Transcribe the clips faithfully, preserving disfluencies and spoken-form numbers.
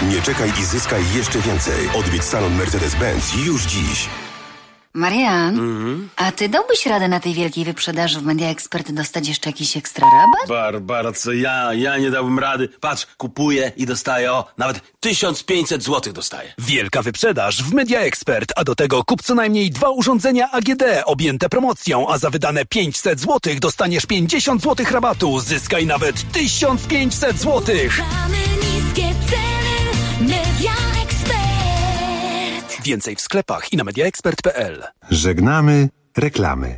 Nie czekaj i zyskaj jeszcze więcej. Odwiedź salon Mercedes-Benz już dziś. Marian, Mhm. a ty dałbyś radę na tej wielkiej wyprzedaży w Media Expert dostać jeszcze jakiś ekstra rabat? Barbara, co ja? Ja nie dałbym rady. Patrz, kupuję i dostaję, o, nawet tysiąc pięćset złotych dostaję. Wielka wyprzedaż w Media Expert, a do tego kup co najmniej dwa urządzenia A G D objęte promocją, a za wydane pięćset złotych dostaniesz pięćdziesiąt złotych rabatu. Zyskaj nawet tysiąc pięćset złotych. Mamy niskie ceny, Media Expert. Więcej w sklepach i na mediaexpert kropka p l. Żegnamy reklamy.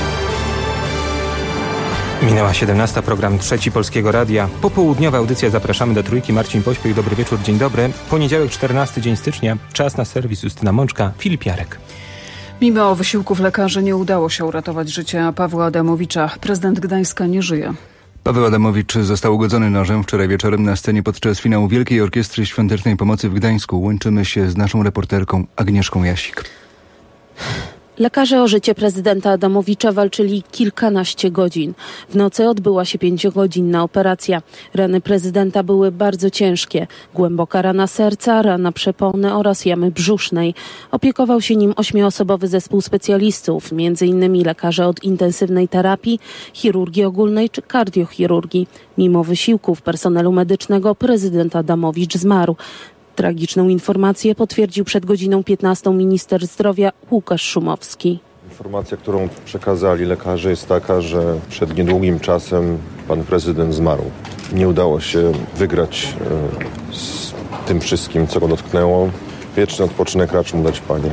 Minęła siedemnasta, program Trzeci Polskiego Radia. Popołudniowa audycja Zapraszamy do Trójki. Marcin Pośpiech, dobry wieczór, dzień dobry. Poniedziałek, czternasty dzień stycznia. Czas na serwis Justyna Mączka, Filip Jarek. Mimo wysiłków lekarzy nie udało się uratować życia Pawła Adamowicza. Prezydent Gdańska nie żyje. Paweł Adamowicz został ugodzony nożem wczoraj wieczorem na scenie podczas finału Wielkiej Orkiestry Świątecznej Pomocy w Gdańsku. Łączymy się z naszą reporterką Agnieszką Jasik. Lekarze o życie prezydenta Adamowicza walczyli kilkanaście godzin. W nocy odbyła się pięciogodzinna operacja. Rany prezydenta były bardzo ciężkie. Głęboka rana serca, rana przepony oraz jamy brzusznej. Opiekował się nim ośmioosobowy zespół specjalistów, między innymi lekarze od intensywnej terapii, chirurgii ogólnej czy kardiochirurgii. Mimo wysiłków personelu medycznego prezydent Adamowicz zmarł. Tragiczną informację potwierdził przed godziną piętnastą minister zdrowia Łukasz Szumowski. Informacja, którą przekazali lekarze, jest taka, że przed niedługim czasem pan prezydent zmarł. Nie udało się wygrać e, z tym wszystkim, co go dotknęło. Wieczny odpoczynek racz mu dać Panie.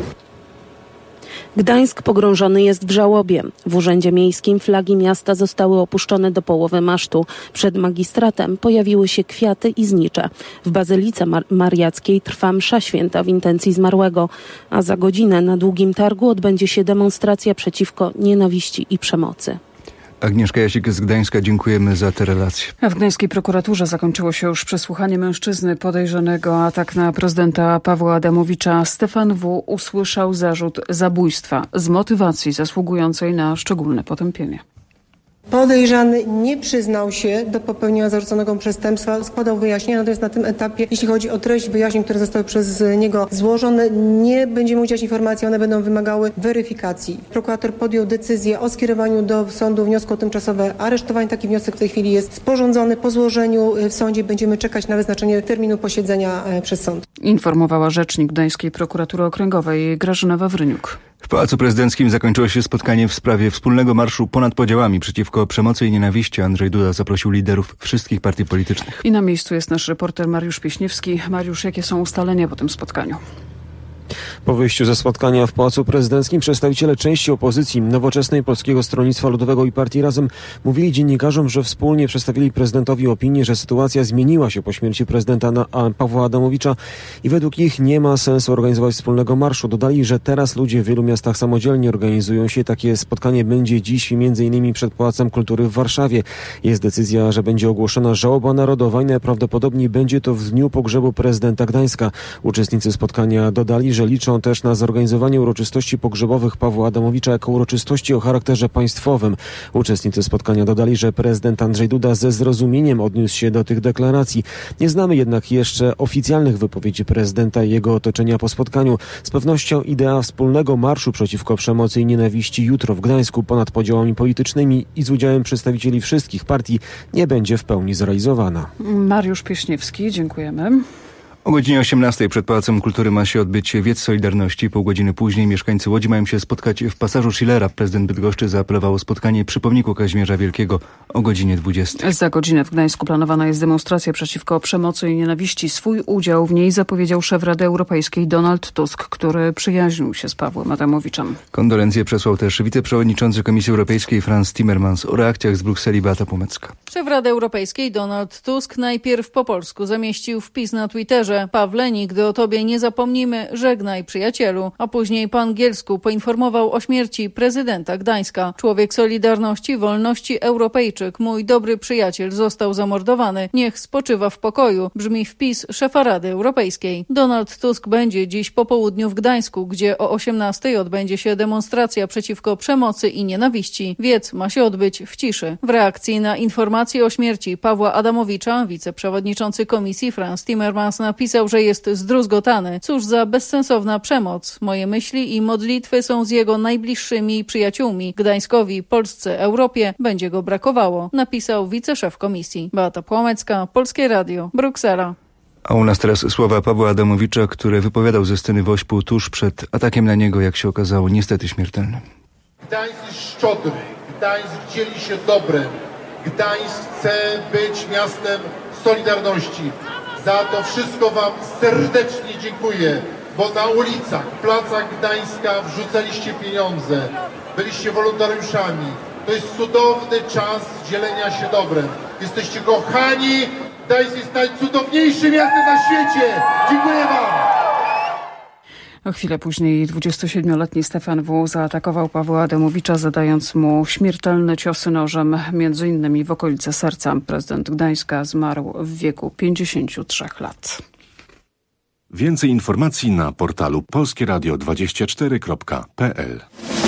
Gdańsk pogrążony jest w żałobie. W Urzędzie Miejskim flagi miasta zostały opuszczone do połowy masztu. Przed magistratem pojawiły się kwiaty i znicze. W Bazylice Mar- Mariackiej trwa msza święta w intencji zmarłego, a za godzinę na Długim Targu odbędzie się demonstracja przeciwko nienawiści i przemocy. Agnieszka Jasik z Gdańska, dziękujemy za te relacje. W gdańskiej prokuraturze zakończyło się już przesłuchanie mężczyzny podejrzanego o atak na prezydenta Pawła Adamowicza. Stefan W. usłyszał zarzut zabójstwa z motywacji zasługującej na szczególne potępienie. Podejrzany nie przyznał się do popełnienia zarzuconego przestępstwa, składał wyjaśnienia, natomiast na tym etapie, jeśli chodzi o treść wyjaśnień, które zostały przez niego złożone, nie będziemy udzielać informacji, one będą wymagały weryfikacji. Prokurator podjął decyzję o skierowaniu do sądu wniosku o tymczasowe aresztowanie. Taki wniosek w tej chwili jest sporządzony. Po złożeniu w sądzie będziemy czekać na wyznaczenie terminu posiedzenia przez sąd. Informowała rzecznik Gdańskiej Prokuratury Okręgowej Grażyna Wawryniuk. W Pałacu Prezydenckim zakończyło się spotkanie w sprawie wspólnego marszu ponad podziałami przeciwko przemocy i nienawiści. Andrzej Duda zaprosił liderów wszystkich partii politycznych. I na miejscu jest nasz reporter Mariusz Pieśniewski. Mariusz, jakie są ustalenia po tym spotkaniu? Po wyjściu ze spotkania w Pałacu Prezydenckim przedstawiciele części opozycji Nowoczesnej, Polskiego Stronnictwa Ludowego i Partii Razem mówili dziennikarzom, że wspólnie przedstawili prezydentowi opinię, że sytuacja zmieniła się po śmierci prezydenta Pawła Adamowicza i według nich nie ma sensu organizować wspólnego marszu. Dodali, że teraz ludzie w wielu miastach samodzielnie organizują się. Takie spotkanie będzie dziś między innymi przed Pałacem Kultury w Warszawie. Jest decyzja, że będzie ogłoszona żałoba narodowa i najprawdopodobniej będzie to w dniu pogrzebu prezydenta Gdańska. Uczestnicy spotkania dodali, że liczą też na zorganizowanie uroczystości pogrzebowych Pawła Adamowicza jako uroczystości o charakterze państwowym. Uczestnicy spotkania dodali, że prezydent Andrzej Duda ze zrozumieniem odniósł się do tych deklaracji. Nie znamy jednak jeszcze oficjalnych wypowiedzi prezydenta i jego otoczenia po spotkaniu. Z pewnością idea wspólnego marszu przeciwko przemocy i nienawiści jutro w Gdańsku ponad podziałami politycznymi i z udziałem przedstawicieli wszystkich partii nie będzie w pełni zrealizowana. Mariusz Pieśniewski, dziękujemy. O godzinie osiemnastej przed Pałacem Kultury ma się odbyć wiec Solidarności. Pół godziny później mieszkańcy Łodzi mają się spotkać w pasażu Schillera. Prezydent Bydgoszczy zaapelował o spotkanie przy pomniku Kazimierza Wielkiego o godzinie dwudziestej. Za godzinę w Gdańsku planowana jest demonstracja przeciwko przemocy i nienawiści. Swój udział w niej zapowiedział szef Rady Europejskiej Donald Tusk, który przyjaźnił się z Pawłem Adamowiczem. Kondolencje przesłał też wiceprzewodniczący Komisji Europejskiej Frans Timmermans. O reakcjach z Brukseli Beata Płomecka. Szef Rady Europejskiej Donald Tusk najpierw po polsku zamieścił wpis na Twitterze: Pawle, nigdy o tobie nie zapomnimy, żegnaj przyjacielu. A później po angielsku poinformował o śmierci prezydenta Gdańska. Człowiek Solidarności, Wolności, Europejczyk, mój dobry przyjaciel został zamordowany. Niech spoczywa w pokoju, brzmi wpis szefa Rady Europejskiej. Donald Tusk będzie dziś po południu w Gdańsku, gdzie o osiemnastej odbędzie się demonstracja przeciwko przemocy i nienawiści. Wiec ma się odbyć w ciszy. W reakcji na informację o śmierci Pawła Adamowicza wiceprzewodniczący Komisji Frans Timmermans napisał napisał, że jest zdruzgotany. Cóż za bezsensowna przemoc. Moje myśli i modlitwy są z jego najbliższymi przyjaciółmi. Gdańskowi, Polsce, Europie będzie go brakowało, napisał wiceszef komisji. Beata Płomecka, Polskie Radio, Bruksela. A u nas teraz słowa Pawła Adamowicza, który wypowiadał ze sceny w Ośpu tuż przed atakiem na niego, jak się okazało, niestety śmiertelnym. Gdańsk jest szczodry, Gdańsk dzieli się dobrem, Gdańsk chce być miastem solidarności. Za to wszystko wam serdecznie dziękuję, bo na ulicach, placach Gdańska wrzucaliście pieniądze, byliście wolontariuszami. To jest cudowny czas dzielenia się dobrem. Jesteście kochani, Gdańsk jest najcudowniejszym miastem na świecie. Dziękuję wam. O chwilę później dwudziestosiedmioletni Stefan W. zaatakował Pawła Adamowicza, zadając mu śmiertelne ciosy nożem, między innymi w okolice serca. Prezydent Gdańska zmarł w wieku pięćdziesięciu trzech lat. Więcej informacji na portalu polskie radio dwadzieścia cztery kropka p l.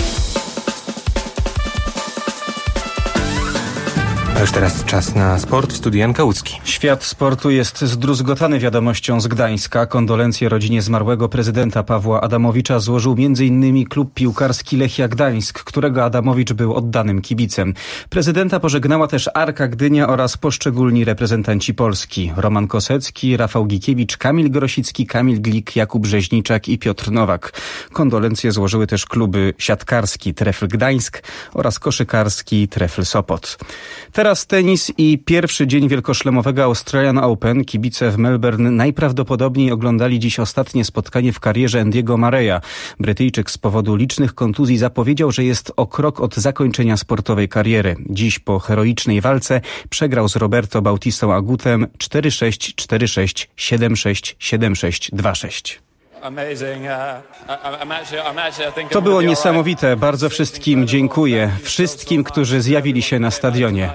A już teraz czas na sport w studiu Jan Kałucki. Świat sportu jest zdruzgotany wiadomością z Gdańska. Kondolencje rodzinie zmarłego prezydenta Pawła Adamowicza złożył między innymi klub piłkarski Lechia Gdańsk, którego Adamowicz był oddanym kibicem. Prezydenta pożegnała też Arka Gdynia oraz poszczególni reprezentanci Polski. Roman Kosecki, Rafał Gikiewicz, Kamil Grosicki, Kamil Glik, Jakub Rzeźniczak i Piotr Nowak. Kondolencje złożyły też kluby siatkarski Trefl Gdańsk oraz koszykarski Trefl Sopot. Teraz tenis i pierwszy dzień wielkoszlemowego Australian Open. Kibice w Melbourne najprawdopodobniej oglądali dziś ostatnie spotkanie w karierze Andy'ego Murraya. Brytyjczyk z powodu licznych kontuzji zapowiedział, że jest o krok od zakończenia sportowej kariery. Dziś po heroicznej walce przegrał z Roberto Bautistą Agutem cztery sześć, cztery sześć, siedem sześć, siedem sześć, dwa sześć. To było niesamowite. Bardzo wszystkim dziękuję. Wszystkim, którzy zjawili się na stadionie.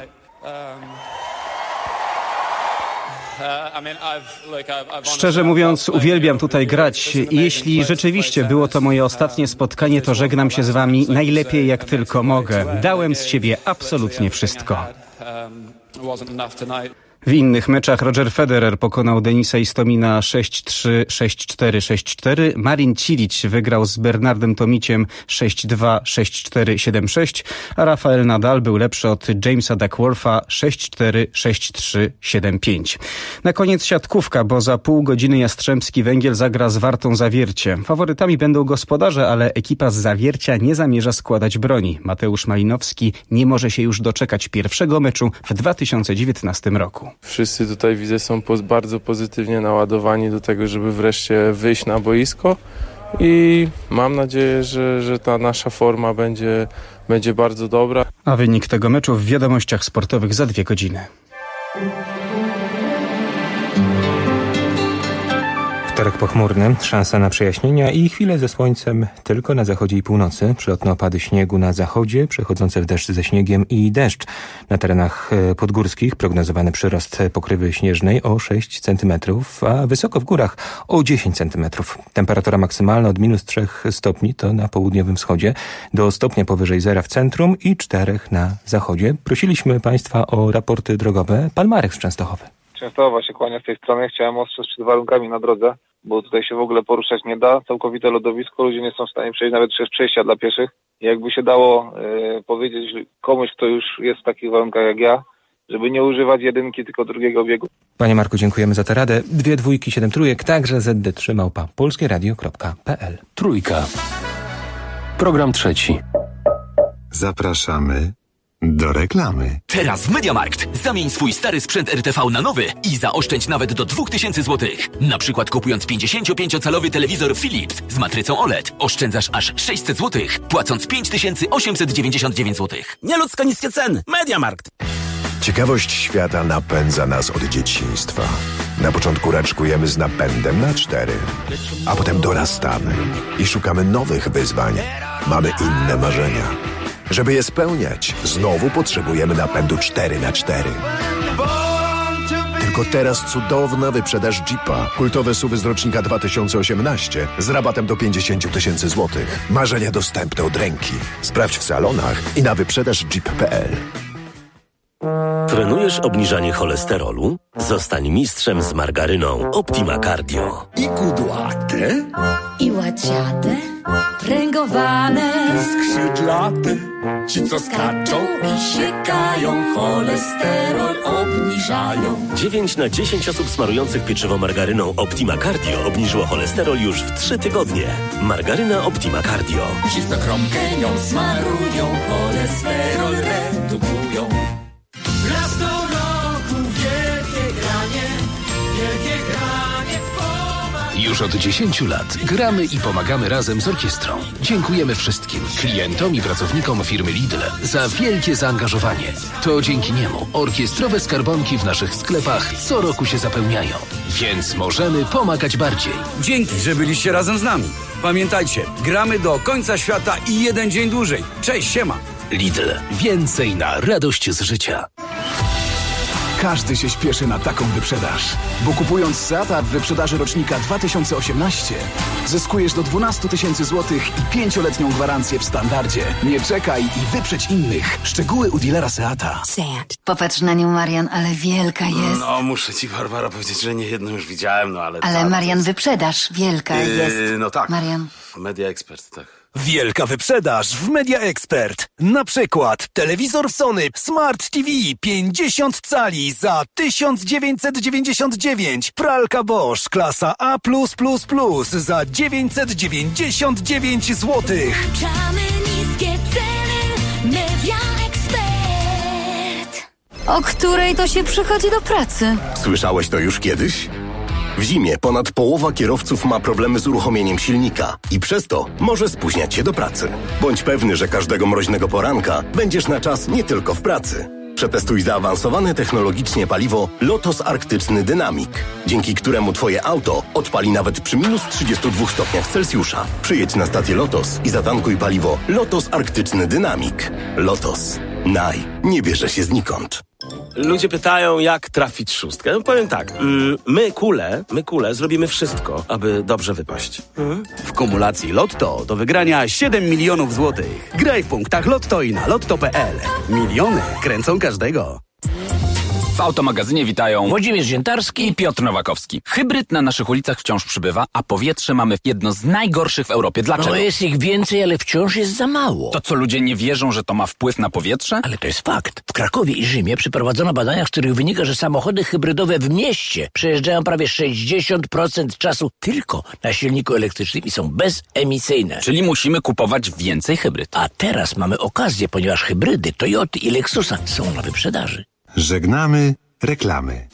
Szczerze mówiąc, uwielbiam tutaj grać. Jeśli rzeczywiście było to moje ostatnie spotkanie, to żegnam się z wami najlepiej jak tylko mogę. Dałem z siebie absolutnie wszystko. W innych meczach Roger Federer pokonał Denisa Istomina sześć trzy, sześć cztery, sześć cztery. Marin Cilic wygrał z Bernardem Tomiciem sześć dwa, sześć cztery, siedem sześć, a Rafael Nadal był lepszy od Jamesa Duckwortha sześć cztery, sześć trzy, siedem pięć. Na koniec siatkówka, bo za pół godziny Jastrzębski Węgiel zagra z Wartą Zawiercie. Faworytami będą gospodarze, ale ekipa z Zawiercia nie zamierza składać broni. Mateusz Malinowski nie może się już doczekać pierwszego meczu w dwa tysiące dziewiętnastym roku. Wszyscy tutaj, widzę, są bardzo pozytywnie naładowani do tego, żeby wreszcie wyjść na boisko i mam nadzieję, że, że ta nasza forma będzie, będzie bardzo dobra. A wynik tego meczu w wiadomościach sportowych za dwie godziny. Wtorek pochmurny, szansa na przejaśnienia i chwile ze słońcem tylko na zachodzie i północy. Przelotne opady śniegu na zachodzie, przechodzące w deszcz ze śniegiem i deszcz. Na terenach podgórskich prognozowany przyrost pokrywy śnieżnej o sześć centymetrów, a wysoko w górach o dziesięć centymetrów. Temperatura maksymalna od minus trzech stopni to na południowym wschodzie, do stopnia powyżej zera w centrum i czterech na zachodzie. Prosiliśmy Państwa o raporty drogowe. Pan Marek z Częstochowy. Częstochowa się kłania z tej strony. Chciałem ostrzec przed warunkami na drodze, bo tutaj się w ogóle poruszać nie da. Całkowite lodowisko, ludzie nie są w stanie przejść nawet przez przejścia dla pieszych. I jakby się dało y, powiedzieć komuś, kto już jest w takich warunkach jak ja, żeby nie używać jedynki, tylko drugiego biegu. Panie Marku, dziękujemy za tę radę. Dwie dwójki, siedem trójek, także zet de trzy małpa polskieradio kropka pe el. Trójka. Program trzeci. Zapraszamy do reklamy. Teraz w MediaMarkt zamień swój stary sprzęt R T V na nowy i zaoszczędź nawet do dwa tysiące złotych. Na przykład kupując pięćdziesięciopięciocalowy telewizor Philips z matrycą O L E D oszczędzasz aż sześćset złotych, płacąc pięć tysięcy osiemset dziewięćdziesiąt dziewięć złotych. Nieludzko niskie ceny. MediaMarkt. Ciekawość świata napędza nas od dzieciństwa. Na początku raczkujemy z napędem na cztery, a potem dorastamy i szukamy nowych wyzwań. Mamy inne marzenia. Żeby je spełniać, znowu potrzebujemy napędu cztery na cztery. Tylko teraz cudowna wyprzedaż Jeepa. Kultowe S U V y z rocznika dwa tysiące osiemnastego z rabatem do pięćdziesiąt tysięcy złotych. Marzenia dostępne od ręki. Sprawdź w salonach i na wyprzedaż jeep kropka pe el. Trenujesz obniżanie cholesterolu? Zostań mistrzem z margaryną Optima Cardio. I kudłate, I łaciate, pręgowane, skrzydlate, ci co skaczą i siekają, cholesterol obniżają. dziewięć na dziesięć osób smarujących pieczywo margaryną Optima Cardio obniżyło cholesterol już w trzy tygodnie. Margaryna Optima Cardio. ci co kromkę nią smarują, cholesterol redukują. Raz do roku wielkie granie, wielkie granie w pomaga. Już od dziesięciu lat gramy i pomagamy razem z orkiestrą. Dziękujemy wszystkim klientom i pracownikom firmy Lidl za wielkie zaangażowanie. To dzięki niemu orkiestrowe skarbonki w naszych sklepach co roku się zapełniają. Więc możemy pomagać bardziej. Dzięki, że byliście razem z nami. Pamiętajcie, gramy do końca świata i jeden dzień dłużej. Cześć, siema. Lidl. Więcej na radość z życia. Każdy się śpieszy na taką wyprzedaż, bo kupując Seata w wyprzedaży rocznika dwa tysiące osiemnaście zyskujesz do dwanaście tysięcy złotych i pięcioletnią gwarancję w standardzie. Nie czekaj i wyprzedź innych. Szczegóły u dealera Seata. Seat. Popatrz na nią, Marian, ale wielka jest. No, muszę ci, Barbara, powiedzieć, że nie jedną już widziałem, no ale... Ale ta, Marian, jest... wyprzedaż wielka Yy, jest. No tak. Marian. Media Expert, tak. Wielka wyprzedaż w Media Expert. Na przykład telewizor Sony Smart T V pięćdziesiąt cali za tysiąc dziewięćset dziewięćdziesiąt dziewięć. Pralka Bosch klasa A plus plus plus za dziewięćset dziewięćdziesiąt dziewięć złotych. Włączamy niskie ceny, Media Expert. O której to się przychodzi do pracy? Słyszałeś to już kiedyś? W zimie ponad połowa kierowców ma problemy z uruchomieniem silnika i przez to może spóźniać się do pracy. Bądź pewny, że każdego mroźnego poranka będziesz na czas nie tylko w pracy. Przetestuj zaawansowane technologicznie paliwo Lotos Arktyczny Dynamic, dzięki któremu twoje auto odpali nawet przy minus trzydziestu dwóch stopniach Celsjusza. Przyjedź na stację Lotos i zatankuj paliwo Lotos Arktyczny Dynamic. Lotos. Naj. Nie bierze się znikąd. Ludzie pytają, jak trafić szóstkę. No powiem tak, mm, my kule, my kule zrobimy wszystko, aby dobrze wypaść. Mm? W kumulacji Lotto do wygrania siedem milionów złotych. Graj w punktach Lotto i na lotto kropka p l. Miliony kręcą każdego. W Automagazynie witają Włodzimierz Ziętarski i Piotr Nowakowski. Hybryd na naszych ulicach wciąż przybywa, a powietrze mamy jedno z najgorszych w Europie. Dlaczego? No jest ich więcej, ale wciąż jest za mało. To co, ludzie nie wierzą, że to ma wpływ na powietrze? Ale to jest fakt. W Krakowie i Rzymie przeprowadzono badania, z których wynika, że samochody hybrydowe w mieście przejeżdżają prawie sześćdziesiąt procent czasu tylko na silniku elektrycznym i są bezemisyjne. Czyli musimy kupować więcej hybryd. A teraz mamy okazję, ponieważ hybrydy Toyoty i Lexusa są na wyprzedaży. Żegnamy reklamy.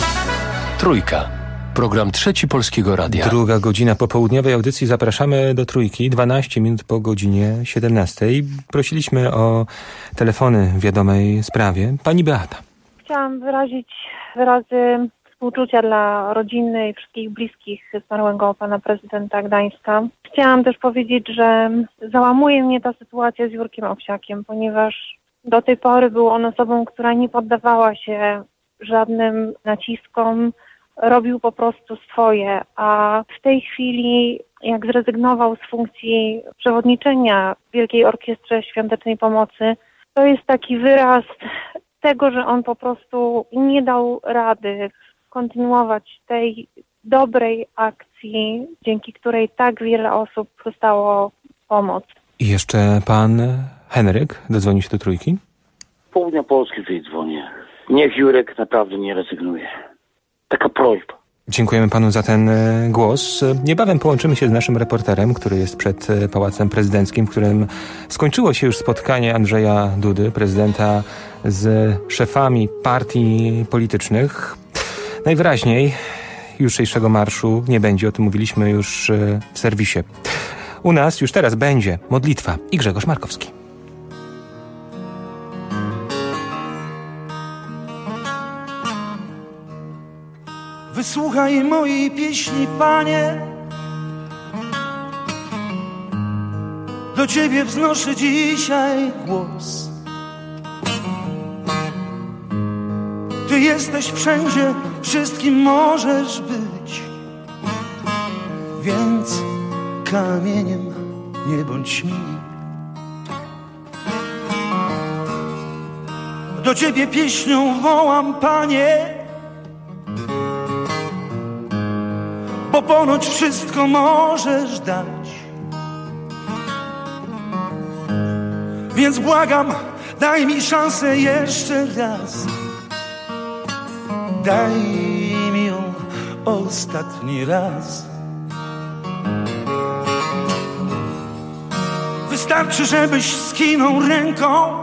Trójka. Program Trzeci Polskiego Radia. Druga godzina popołudniowej audycji. Zapraszamy do Trójki. dwanaście minut po godzinie siedemnastej. Prosiliśmy o telefony w wiadomej sprawie. Pani Beata. Chciałam wyrazić wyrazy współczucia dla rodziny i wszystkich bliskich zmarłego pana prezydenta Gdańska. Chciałam też powiedzieć, że załamuje mnie ta sytuacja z Jurkiem Owsiakiem, ponieważ do tej pory był on osobą, która nie poddawała się żadnym naciskom, robił po prostu swoje, a w tej chwili, jak zrezygnował z funkcji przewodniczenia Wielkiej Orkiestrze Świątecznej Pomocy, to jest taki wyraz tego, że on po prostu nie dał rady kontynuować tej dobrej akcji, dzięki której tak wiele osób dostało pomoc. I jeszcze pan Henryk dodzwoni się do Trójki. Z południa Polski tutaj dzwonię. Niech Jurek naprawdę nie rezygnuje. Taka prośba. Dziękujemy panu za ten głos. Niebawem połączymy się z naszym reporterem, który jest przed Pałacem Prezydenckim, w którym skończyło się już spotkanie Andrzeja Dudy, prezydenta, z szefami partii politycznych. Najwyraźniej jutrzejszego marszu nie będzie, o tym mówiliśmy już w serwisie. U nas już teraz będzie modlitwa i Grzegorz Markowski. Wysłuchaj mojej pieśni, Panie. Do Ciebie wznoszę dzisiaj głos. Ty jesteś wszędzie, wszystkim możesz być, więc kamieniem nie bądź mi. Do do Ciebie pieśnią wołam, Panie, bo ponoć wszystko możesz dać. Więc błagam, daj mi szansę jeszcze raz. Daj mi ją ostatni raz. Wystarczy, żebyś skinął ręką.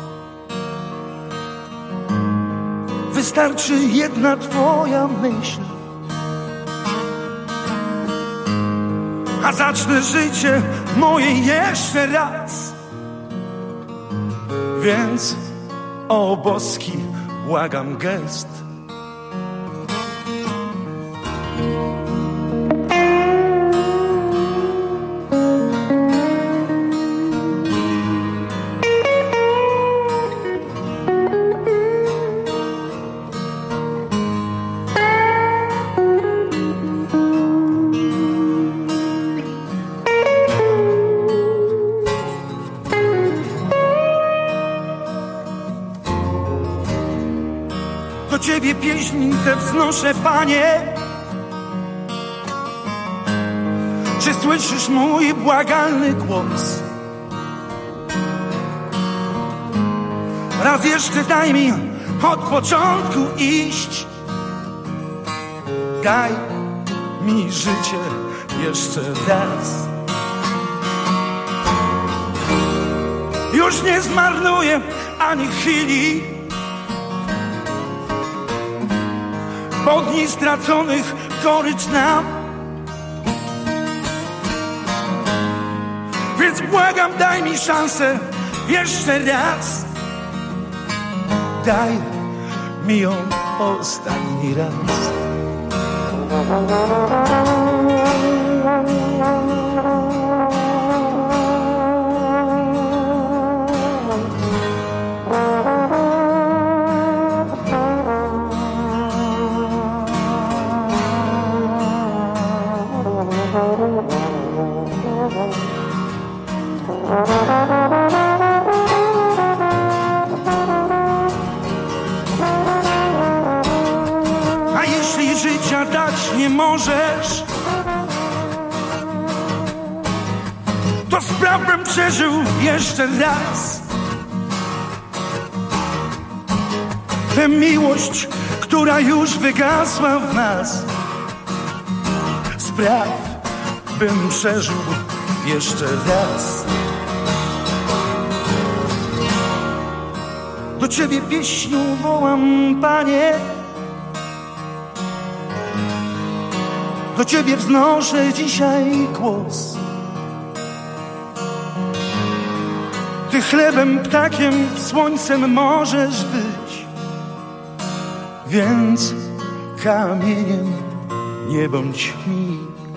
Wystarczy jedna Twoja myśl, a zacznę życie moje jeszcze raz. Więc, o boski, błagam gest. Do Ciebie pieśń tę wznoszę, Panie. Czy słyszysz mój błagalny głos? Raz jeszcze daj mi od początku iść. Daj mi życie jeszcze raz. Już nie zmarnuję ani chwili, bo dni straconych gorycz nam. Więc błagam, daj mi szansę jeszcze raz. Daj mi ją ostatni raz. A jeśli życia dać nie możesz, to spraw, bym przeżył jeszcze raz tę miłość, która już wygasła w nas. Spraw, bym przeżył jeszcze raz. Do Ciebie pieśnią wołam, Panie. Do Ciebie wznoszę dzisiaj głos. Ty chlebem, ptakiem, słońcem możesz być, więc kamieniem nie bądź mi.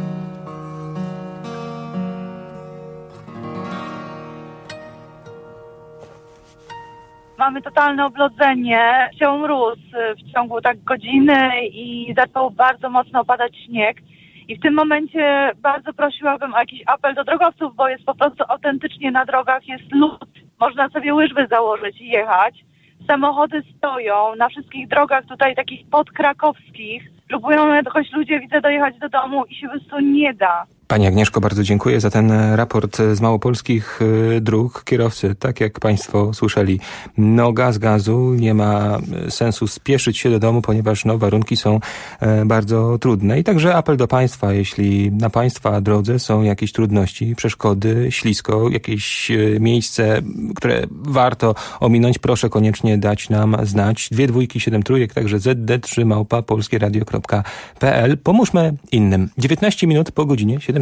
Mamy totalne oblodzenie. Wziął mróz w ciągu tak godziny i zaczął bardzo mocno opadać śnieg. I w tym momencie bardzo prosiłabym o jakiś apel do drogowców, bo jest po prostu autentycznie na drogach, jest lód. Można sobie łyżwy założyć i jechać. Samochody stoją na wszystkich drogach tutaj takich podkrakowskich. Próbują choć ludzie, widzę, dojechać do domu i się po prostu nie da. Pani Agnieszko, bardzo dziękuję za ten raport z małopolskich dróg. Kierowcy, tak jak Państwo słyszeli, noga z gazu, nie ma sensu spieszyć się do domu, ponieważ no, warunki są bardzo trudne. I także apel do Państwa, jeśli na Państwa drodze są jakieś trudności, przeszkody, ślisko, jakieś miejsce, które warto ominąć, proszę koniecznie dać nam znać. Dwie dwójki, siedem trójek, także zet de trzy małpa polskieradio kropka pe el. Pomóżmy innym. dziewiętnaście minut po godzinie siedemnastej.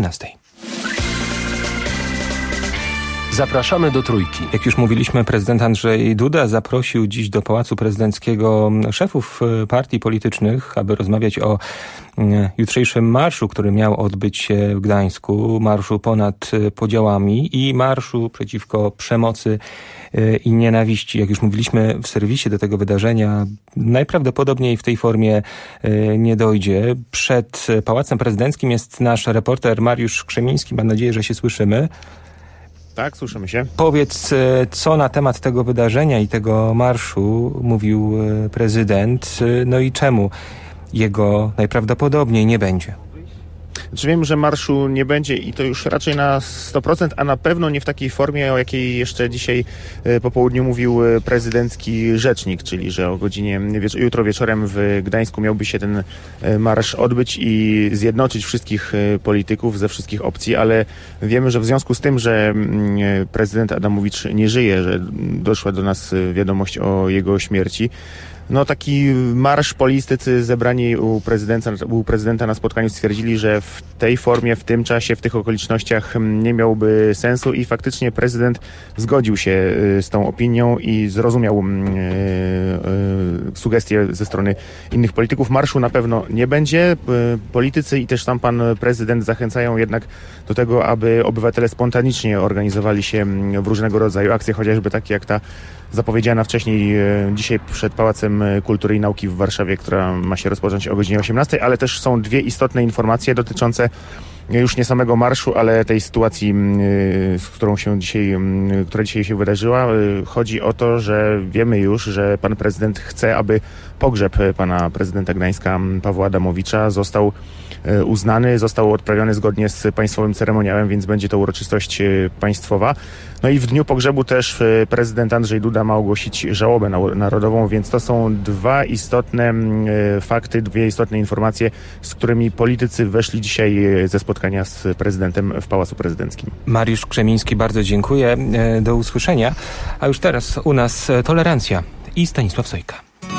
Zapraszamy do Trójki. Jak już mówiliśmy, prezydent Andrzej Duda zaprosił dziś do Pałacu Prezydenckiego szefów partii politycznych, aby rozmawiać o jutrzejszym marszu, który miał odbyć się w Gdańsku, marszu ponad podziałami i marszu przeciwko przemocy i nienawiści. Jak już mówiliśmy w serwisie, do tego wydarzenia najprawdopodobniej w tej formie nie dojdzie. Przed Pałacem Prezydenckim jest nasz reporter Mariusz Krzemiński. Mam nadzieję, że się słyszymy. Tak, słyszymy się. Powiedz, co na temat tego wydarzenia i tego marszu mówił prezydent, no i czemu jego najprawdopodobniej nie będzie? Znaczy wiem, że marszu nie będzie i to już raczej na sto procent, a na pewno nie w takiej formie, o jakiej jeszcze dzisiaj po południu mówił prezydencki rzecznik, czyli że o godzinie wiecz- jutro wieczorem w Gdańsku miałby się ten marsz odbyć i zjednoczyć wszystkich polityków ze wszystkich opcji, ale wiemy, że w związku z tym, że prezydent Adamowicz nie żyje, że doszła do nas wiadomość o jego śmierci, no taki marsz, politycy zebrani u prezydenta, u prezydenta na spotkaniu stwierdzili, że w tej formie, w tym czasie, w tych okolicznościach nie miałby sensu i faktycznie prezydent zgodził się z tą opinią i zrozumiał yy, yy, sugestie ze strony innych polityków. Marszu na pewno nie będzie. Politycy i też sam pan prezydent zachęcają jednak do tego, aby obywatele spontanicznie organizowali się w różnego rodzaju akcje, chociażby takie jak ta zapowiedziana wcześniej dzisiaj przed Pałacem Kultury i Nauki w Warszawie, która ma się rozpocząć o godzinie osiemnastej, ale też są dwie istotne informacje dotyczące już nie samego marszu, ale tej sytuacji, z którą się dzisiaj, która dzisiaj się wydarzyła. Chodzi o to, że wiemy już, że pan prezydent chce, aby pogrzeb pana prezydenta Gdańska Pawła Adamowicza został uznany, został odprawiony zgodnie z państwowym ceremoniałem, więc będzie to uroczystość państwowa. No i w dniu pogrzebu też prezydent Andrzej Duda ma ogłosić żałobę narodową, więc to są dwa istotne fakty, dwie istotne informacje, z którymi politycy weszli dzisiaj ze spotkania z prezydentem w Pałacu Prezydenckim. Mariusz Krzemiński, bardzo dziękuję. Do usłyszenia. A już teraz u nas Tolerancja i Stanisław Sojka.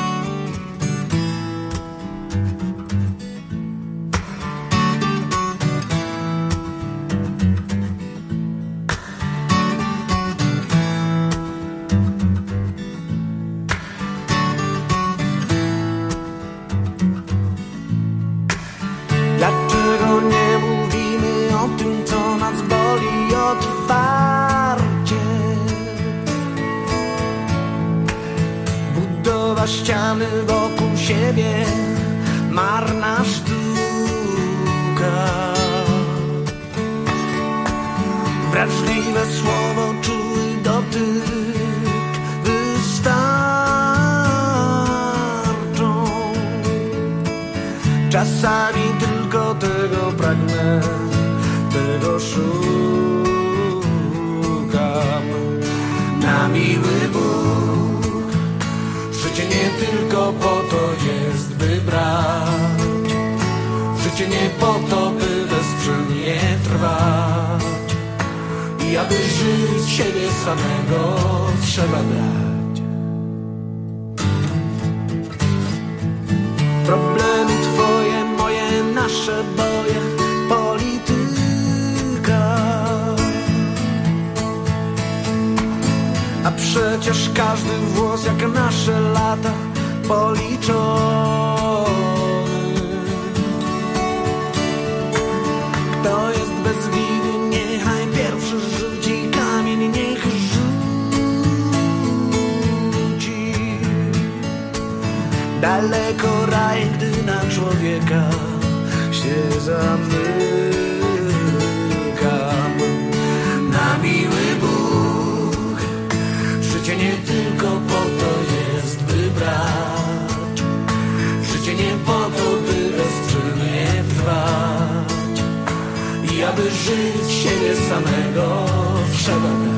Ściany wokół siebie, marna sztuka. Wrażliwe słowo, czuły dotyk wystarczą. Czasami tylko tego pragnę, tego szukam. Na miły Bóg, życie nie tylko po to jest, by brać. Życie nie po to, by bezczynnie trwać. I aby żyć siebie samego, trzeba brać. Problemy twoje, moje, nasze boje, polityka. A przecież każdy włos jak nasze lata policzony. Kto jest bez winy, niechaj pierwszy rzuci kamień, niech rzuci. Daleko raj, gdy na człowieka się zamykam. Na miły Bóg, życie nie tylko po to jest, by brać. Życie nie po to, by bezczynnie trwać. I aby żyć siebie samego, trzeba dać.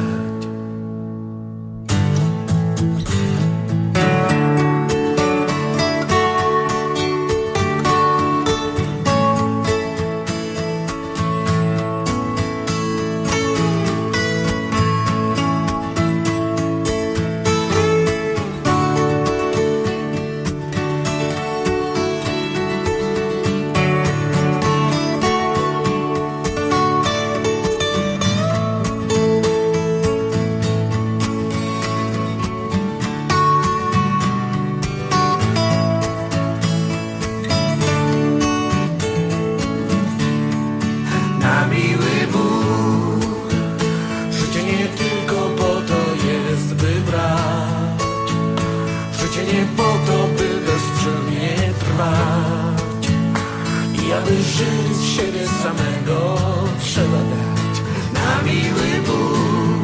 Żyć siebie samego trzeba dać. Na miły Bóg,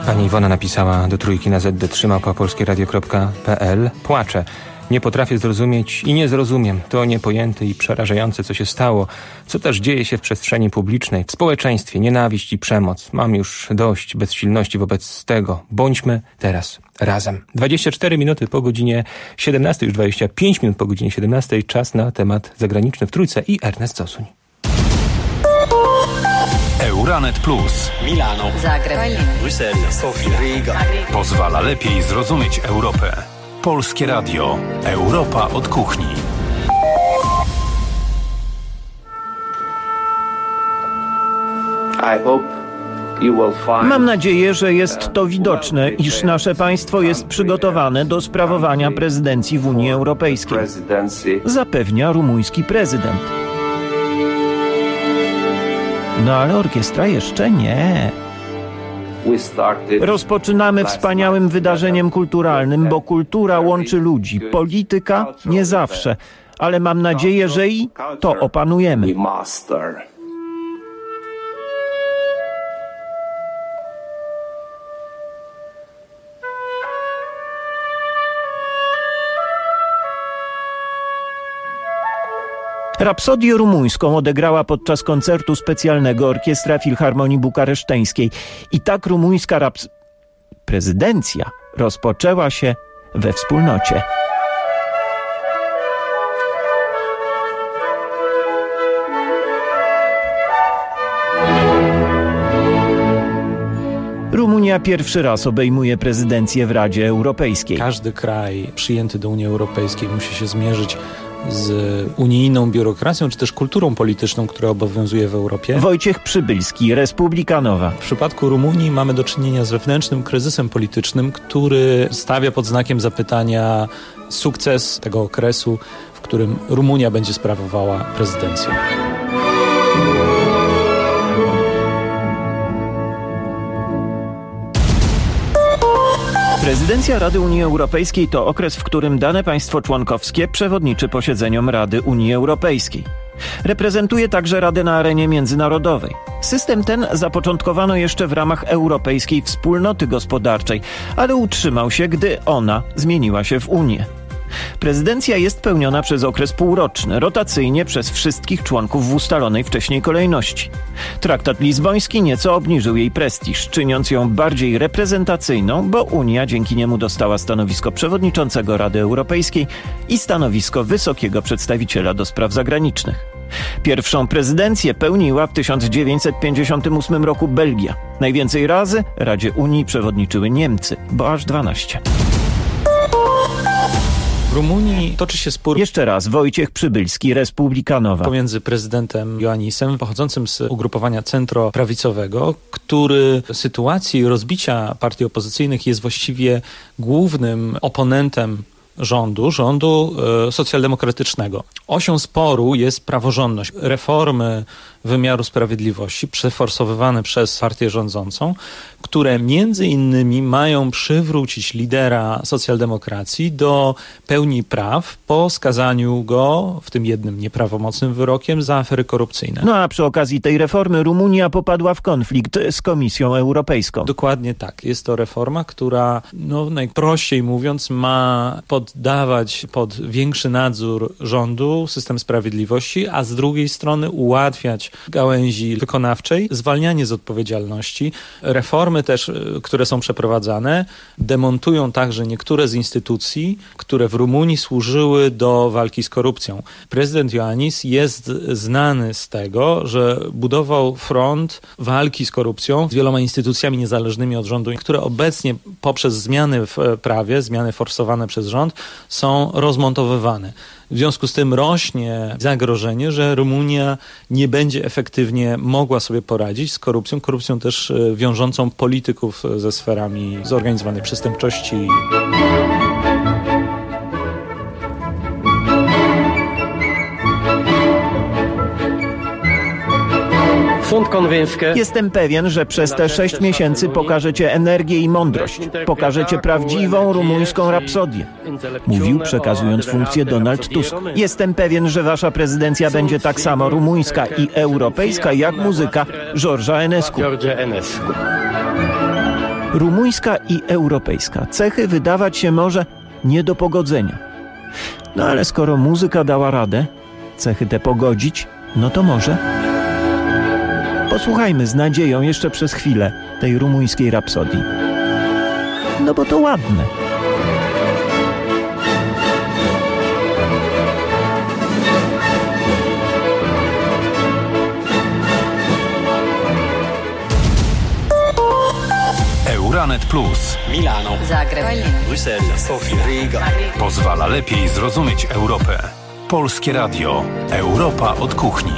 Pani Iwona napisała do trójki na zet de trzy małpa polskieradio kropka pe el. Płaczę. Nie potrafię zrozumieć i nie zrozumiem. To niepojęte i przerażające, co się stało, co też dzieje się w przestrzeni publicznej, w społeczeństwie, nienawiść i przemoc. Mam już dość bezsilności wobec tego. Bądźmy teraz razem. dwadzieścia cztery minuty po godzinie siedemnastej, już dwadzieścia pięć minut po godzinie siedemnastej. Czas na temat zagraniczny w Trójce i Ernest Zosuń. Euranet Plus. Milano. Zagreb. Bruksela. Sofia. Riga. Pozwala lepiej zrozumieć Europę. Polskie Radio. Europa od kuchni. Mam nadzieję, że jest to widoczne, iż nasze państwo jest przygotowane do sprawowania prezydencji w Unii Europejskiej. Zapewnia rumuński prezydent. No ale orkiestra jeszcze nie. Rozpoczynamy wspaniałym wydarzeniem kulturalnym, bo kultura łączy ludzi. Polityka nie zawsze, ale mam nadzieję, że i to opanujemy. Rapsodię rumuńską odegrała podczas koncertu specjalnego Orkiestra Filharmonii Bukareszteńskiej. I tak rumuńska raps... prezydencja rozpoczęła się we wspólnocie. Rumunia pierwszy raz obejmuje prezydencję w Radzie Europejskiej. Każdy kraj przyjęty do Unii Europejskiej musi się zmierzyć z unijną biurokracją, czy też kulturą polityczną, która obowiązuje w Europie. Wojciech Przybylski, Republikanowa. W przypadku Rumunii mamy do czynienia z wewnętrznym kryzysem politycznym, który stawia pod znakiem zapytania sukces tego okresu, w którym Rumunia będzie sprawowała prezydencję. Prezydencja Rady Unii Europejskiej to okres, w którym dane państwo członkowskie przewodniczy posiedzeniom Rady Unii Europejskiej. Reprezentuje także Radę na arenie międzynarodowej. System ten zapoczątkowano jeszcze w ramach Europejskiej Wspólnoty Gospodarczej, ale utrzymał się, gdy ona zmieniła się w Unię. Prezydencja jest pełniona przez okres półroczny, rotacyjnie przez wszystkich członków w ustalonej wcześniej kolejności. Traktat lizboński nieco obniżył jej prestiż, czyniąc ją bardziej reprezentacyjną, bo Unia dzięki niemu dostała stanowisko przewodniczącego Rady Europejskiej i stanowisko wysokiego przedstawiciela do spraw zagranicznych. Pierwszą prezydencję pełniła w tysiąc dziewięćset pięćdziesiątym ósmym roku Belgia. Najwięcej razy Radzie Unii przewodniczyły Niemcy, bo aż dwanaście. W Rumunii toczy się spór. Jeszcze raz Wojciech Przybylski, Republikanowa. Pomiędzy prezydentem Ioannisem, pochodzącym z ugrupowania centroprawicowego, który w sytuacji rozbicia partii opozycyjnych jest właściwie głównym oponentem rządu, rządu e, socjaldemokratycznego. Osią sporu jest praworządność. Reformy wymiaru sprawiedliwości przeforsowywane przez partię rządzącą, które między innymi mają przywrócić lidera socjaldemokracji do pełni praw po skazaniu go, w tym jednym nieprawomocnym wyrokiem, za afery korupcyjne. No a przy okazji tej reformy Rumunia popadła w konflikt z Komisją Europejską. Dokładnie tak. Jest to reforma, która, no najprościej mówiąc, ma poddawać pod większy nadzór rządu system sprawiedliwości, a z drugiej strony ułatwiać gałęzi wykonawczej zwalnianie z odpowiedzialności. Reformy też, które są przeprowadzane, demontują także niektóre z instytucji, które w Rumunii służyły do walki z korupcją. Prezydent Ioannis jest znany z tego, że budował front walki z korupcją z wieloma instytucjami niezależnymi od rządu, które obecnie poprzez zmiany w prawie, zmiany forsowane przez rząd, są rozmontowywane. W związku z tym rośnie zagrożenie, że Rumunia nie będzie efektywnie mogła sobie poradzić z korupcją, korupcją też wiążącą polityków ze sferami zorganizowanej przestępczości. Jestem pewien, że przez te sześć miesięcy pokażecie energię i mądrość. Pokażecie prawdziwą rumuńską rapsodię. Mówił, przekazując funkcję, Donald Tusk. Jestem pewien, że wasza prezydencja będzie tak samo rumuńska i europejska jak muzyka George'a Enescu. Rumuńska i europejska. Cechy wydawać się może nie do pogodzenia. No ale skoro muzyka dała radę cechy te pogodzić, no to może. Posłuchajmy z nadzieją jeszcze przez chwilę tej rumuńskiej rapsodii. No bo to ładne. Euranet Plus. Milano. Zagreb. Bruksela. Sofia. Riga. Pozwala lepiej zrozumieć Europę. Polskie Radio. Europa od kuchni.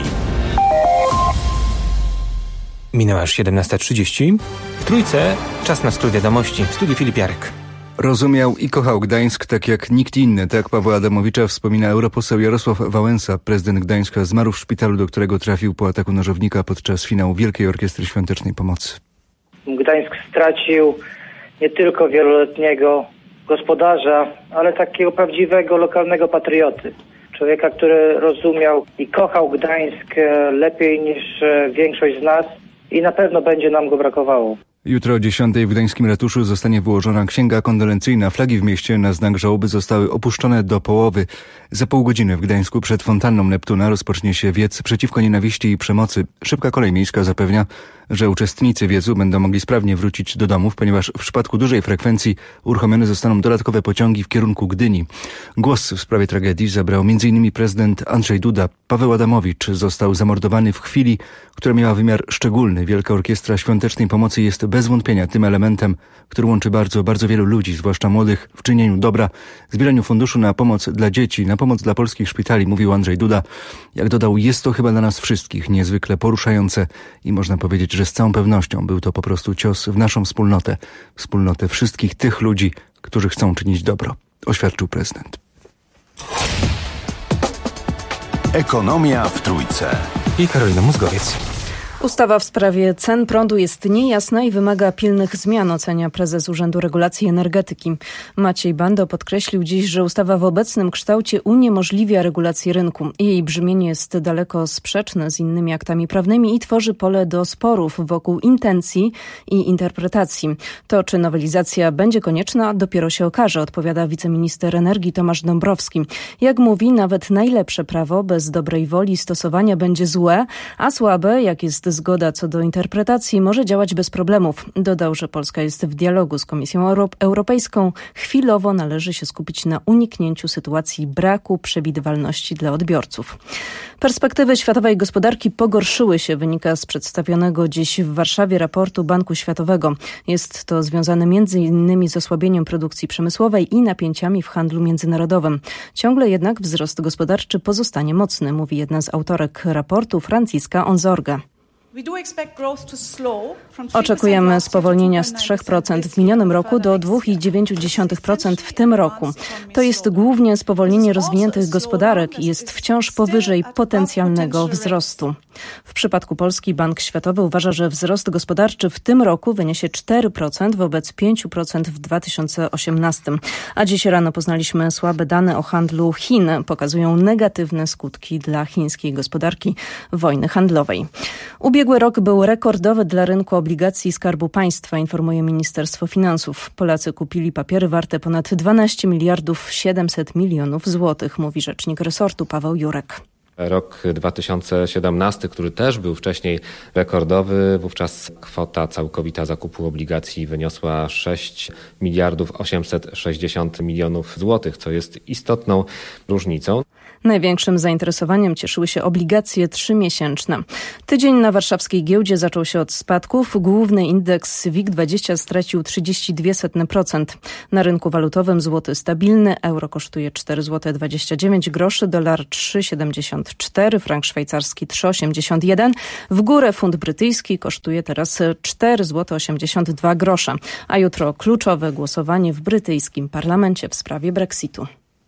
Minęła już siedemnasta trzydzieści. W Trójce czas na skrót wiadomości. W studiu Filip Jarek. Rozumiał i kochał Gdańsk tak jak nikt inny. Tak Pawła Adamowicza wspomina europoseł Jarosław Wałęsa. Prezydent Gdańska zmarł w szpitalu, do którego trafił po ataku nożownika podczas finału Wielkiej Orkiestry Świątecznej Pomocy. Gdańsk stracił nie tylko wieloletniego gospodarza, ale takiego prawdziwego lokalnego patrioty. Człowieka, który rozumiał i kochał Gdańsk lepiej niż większość z nas i na pewno będzie nam go brakowało. Jutro o dziesiątej w gdańskim ratuszu zostanie wyłożona księga kondolencyjna. Flagi w mieście na znak żałoby zostały opuszczone do połowy. Za pół godziny w Gdańsku przed fontanną Neptuna rozpocznie się wiec przeciwko nienawiści i przemocy. Szybka kolej miejska zapewnia, że uczestnicy wiecu będą mogli sprawnie wrócić do domów, ponieważ w przypadku dużej frekwencji uruchomione zostaną dodatkowe pociągi w kierunku Gdyni. Głos w sprawie tragedii zabrał między innymi prezydent Andrzej Duda. Paweł Adamowicz został zamordowany w chwili, która miała wymiar szczególny. Wielka Orkiestra Świątecznej Pomocy jest bez wątpienia tym elementem, który łączy bardzo, bardzo wielu ludzi, zwłaszcza młodych, w czynieniu dobra, zbieraniu funduszu na pomoc dla dzieci, na pomoc dla polskich szpitali, mówił Andrzej Duda. Jak dodał, jest to chyba dla nas wszystkich niezwykle poruszające i można powiedzieć, że z całą pewnością był to po prostu cios w naszą wspólnotę, wspólnotę wszystkich tych ludzi, którzy chcą czynić dobro, oświadczył prezydent. Ekonomia w Trójce. I Karolina Mózgowiec. Ustawa w sprawie cen prądu jest niejasna i wymaga pilnych zmian, ocenia prezes Urzędu Regulacji Energetyki. Maciej Bando podkreślił dziś, że ustawa w obecnym kształcie uniemożliwia regulację rynku. Jej brzmienie jest daleko sprzeczne z innymi aktami prawnymi i tworzy pole do sporów wokół intencji i interpretacji. To, czy nowelizacja będzie konieczna, dopiero się okaże, odpowiada wiceminister energii Tomasz Dąbrowski. Jak mówi, nawet najlepsze prawo bez dobrej woli stosowania będzie złe, a słabe, jak jest zgoda co do interpretacji, może działać bez problemów. Dodał, że Polska jest w dialogu z Komisją Euro- Europejską. Chwilowo należy się skupić na uniknięciu sytuacji braku przewidywalności dla odbiorców. Perspektywy światowej gospodarki pogorszyły się, wynika z przedstawionego dziś w Warszawie raportu Banku Światowego. Jest to związane między innymi z osłabieniem produkcji przemysłowej i napięciami w handlu międzynarodowym. Ciągle jednak wzrost gospodarczy pozostanie mocny, mówi jedna z autorek raportu, Franciska Onzorga. Oczekujemy spowolnienia z trzech procent w minionym roku do dwa przecinek dziewięć procent w tym roku. To jest głównie spowolnienie rozwiniętych gospodarek i jest wciąż powyżej potencjalnego wzrostu. W przypadku Polski Bank Światowy uważa, że wzrost gospodarczy w tym roku wyniesie cztery procent wobec pięć procent w dwa tysiące osiemnastym. A dziś rano poznaliśmy słabe dane o handlu Chin. Pokazują negatywne skutki dla chińskiej gospodarki wojny handlowej. Ubiegły rok był rekordowy dla rynku obligacji Skarbu Państwa, informuje Ministerstwo Finansów. Polacy kupili papiery warte ponad dwanaście miliardów siedemset milionów złotych, mówi rzecznik resortu Paweł Jurek. Rok dwa tysiące siedemnasty, który też był wcześniej rekordowy, wówczas kwota całkowita zakupu obligacji wyniosła sześć miliardów osiemset sześćdziesiąt milionów złotych, co jest istotną różnicą. Największym zainteresowaniem cieszyły się obligacje trzymiesięczne. Tydzień na warszawskiej giełdzie zaczął się od spadków. Główny indeks WIG dwadzieścia stracił trzydzieści dwa przecinek zero procent. Na rynku walutowym złoty stabilny, euro kosztuje cztery złote dwadzieścia dziewięć groszy, dolar trzy siedemdziesiąt cztery, frank szwajcarski trzy osiemdziesiąt jeden. W górę funt brytyjski kosztuje teraz cztery złote osiemdziesiąt dwa grosze. A jutro kluczowe głosowanie w brytyjskim parlamencie w sprawie Brexitu.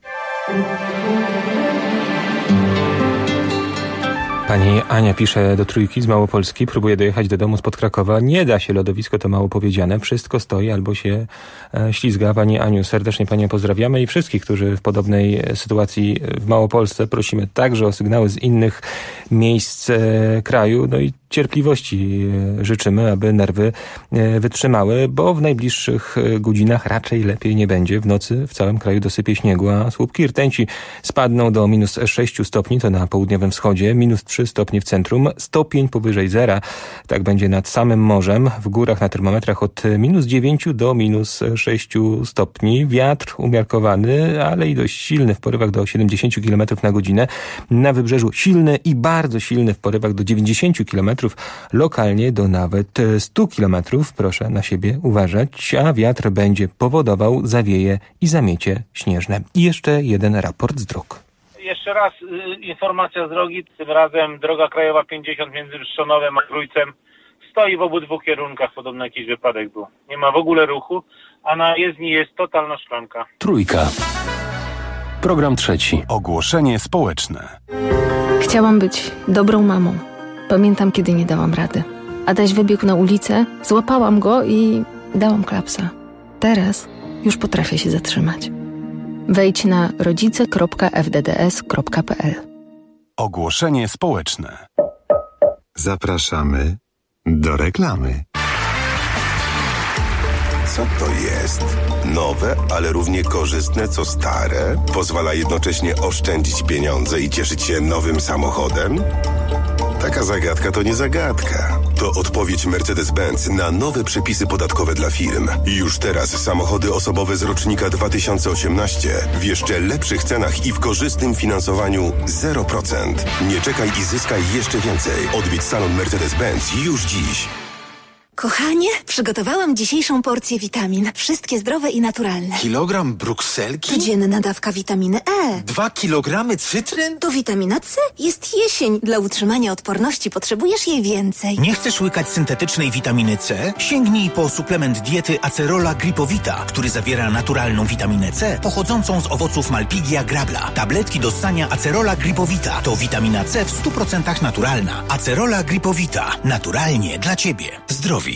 Pani Ania pisze do Trójki z Małopolski, próbuje dojechać do domu spod Krakowa. Nie da się, lodowisko to mało powiedziane. Wszystko stoi albo się e, ślizga. Pani Aniu, serdecznie Panią pozdrawiamy i wszystkich, którzy w podobnej sytuacji w Małopolsce prosimy także o sygnały z innych miejsc e, kraju. No i cierpliwości życzymy, aby nerwy wytrzymały, bo w najbliższych godzinach raczej lepiej nie będzie. W nocy w całym kraju dosypie śniegu, a słupki rtęci spadną do minus sześć stopni, to na południowym wschodzie, minus trzy stopnie w centrum, stopień powyżej zera. Tak będzie nad samym morzem. W górach na termometrach od minus dziewięć do minus sześć stopni. Wiatr umiarkowany, ale i dość silny w porywach do siedemdziesiąt kilometrów na godzinę. Na wybrzeżu silny i bardzo silny w porywach do dziewięćdziesiąt kilometrów, lokalnie do nawet stu kilometrów. Proszę na siebie uważać, a wiatr będzie powodował zawieje i zamiecie śnieżne. I jeszcze jeden raport z dróg. Jeszcze raz y, informacja z drogi, tym razem droga krajowa pięćdziesiąt między Wszczonowem a Trójcem stoi w obydwu kierunkach, podobno jakiś wypadek był. Nie ma w ogóle ruchu, a na jezdni jest totalna szklanka. Trójka. Program trzeci. Ogłoszenie społeczne. Chciałam być dobrą mamą. Pamiętam, kiedy nie dałam rady. Adaś wybiegł na ulicę, złapałam go i dałam klapsa. Teraz już potrafię się zatrzymać. Wejdź na rodzice kropka f d d s kropka p l. Ogłoszenie społeczne. Zapraszamy do reklamy. Co to jest? Nowe, ale równie korzystne co stare? Pozwala jednocześnie oszczędzić pieniądze i cieszyć się nowym samochodem? Taka zagadka to nie zagadka. To odpowiedź Mercedes-Benz na nowe przepisy podatkowe dla firm. Już teraz samochody osobowe z rocznika dwa tysiące osiemnaście w jeszcze lepszych cenach i w korzystnym finansowaniu zero procent. Nie czekaj i zyskaj jeszcze więcej. Odwiedź salon Mercedes-Benz już dziś. Kochanie, przygotowałam dzisiejszą porcję witamin. Wszystkie zdrowe i naturalne. Kilogram brukselki? Codzienna dawka witaminy E. Dwa kilogramy cytryn? To witamina C. Jest jesień. Dla utrzymania odporności potrzebujesz jej więcej. Nie chcesz łykać syntetycznej witaminy C? Sięgnij po suplement diety Acerola Gripowita, który zawiera naturalną witaminę C pochodzącą z owoców Malpighia grabla. Tabletki do ssania Acerola Gripowita to witamina C w stu procentach naturalna. Acerola Gripowita. Naturalnie dla Ciebie. Zdrowie.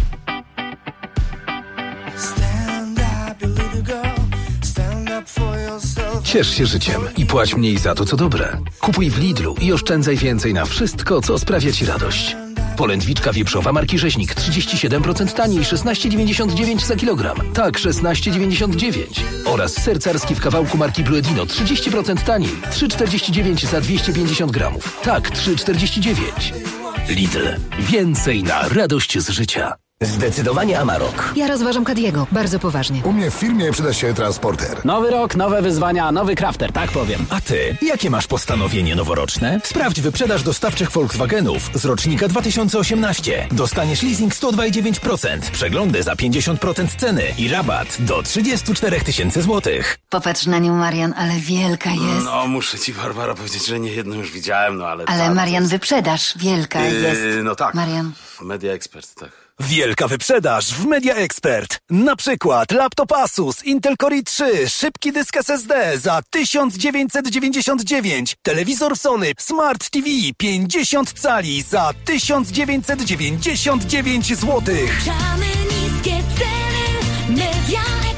Ciesz się życiem i płać mniej za to, co dobre. Kupuj w Lidlu i oszczędzaj więcej na wszystko, co sprawia Ci radość. Polędwiczka wieprzowa marki Rzeźnik trzydzieści siedem procent taniej, szesnaście dziewięćdziesiąt dziewięć za kilogram. Tak, szesnaście dziewięćdziesiąt dziewięć. Oraz ser carski w kawałku marki Bluedino trzydzieści procent taniej, trzy czterdzieści dziewięć za dwieście pięćdziesiąt gramów. Tak, trzy czterdzieści dziewięć. Lidl. Więcej na radość z życia. Zdecydowanie Amarok. Ja rozważam Cadiego, bardzo poważnie. U mnie w firmie przyda się transporter. Nowy rok, nowe wyzwania, nowy crafter, tak powiem. A ty, jakie masz postanowienie noworoczne? Sprawdź wyprzedaż dostawczych Volkswagenów z rocznika dwa tysiące osiemnaście. Dostaniesz leasing sto dwa i dziewięć procent, przeglądy za pięćdziesiąt procent ceny i rabat do trzydzieści cztery tysiące złotych. Popatrz na nią, Marian, ale wielka jest. No, muszę ci, Barbara, powiedzieć, że nie jedną już widziałem, no ale... Ale tam, Marian, jest... wyprzedaż, wielka yy, jest. No tak. Marian. Media Expert, tak. Wielka wyprzedaż w Media Expert. Na przykład laptop Asus Intel Core i trzy, szybki dysk S S D za tysiąc dziewięćset dziewięćdziesiąt dziewięć, telewizor Sony Smart T V pięćdziesiąt cali za tysiąc dziewięćset dziewięćdziesiąt dziewięć złotych. Mamy niskie ceny, Media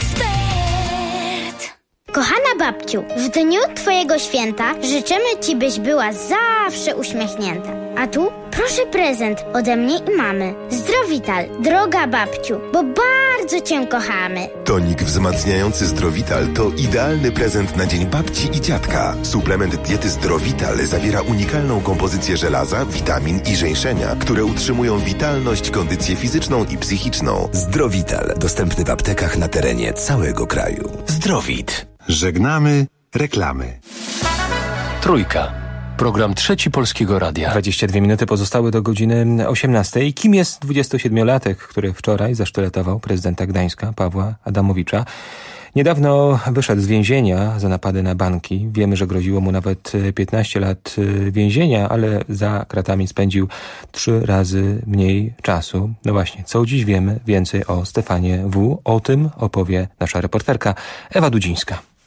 Expert. Kochana babciu, w dniu Twojego święta życzymy Ci, byś była zawsze uśmiechnięta. A tu proszę prezent ode mnie i mamy. Zdrowital, droga babciu, bo bardzo Cię kochamy. Tonik wzmacniający Zdrowital to idealny prezent na dzień babci i dziadka. Suplement diety Zdrowital zawiera unikalną kompozycję żelaza, witamin i żeńszenia, które utrzymują witalność, kondycję fizyczną i psychiczną. Zdrowital, dostępny w aptekach na terenie całego kraju. Zdrowit. Żegnamy reklamy. Trójka. Program Trzeci Polskiego Radia. dwadzieścia dwie minuty pozostały do godziny osiemnastej. Kim jest dwudziestosiedmiolatek, który wczoraj zasztyletował prezydenta Gdańska, Pawła Adamowicza? Niedawno wyszedł z więzienia za napady na banki. Wiemy, że groziło mu nawet piętnaście lat więzienia, ale za kratami spędził trzy razy mniej czasu. No właśnie, co dziś wiemy więcej o Stefanie W. O tym opowie nasza reporterka Ewa Dudzińska.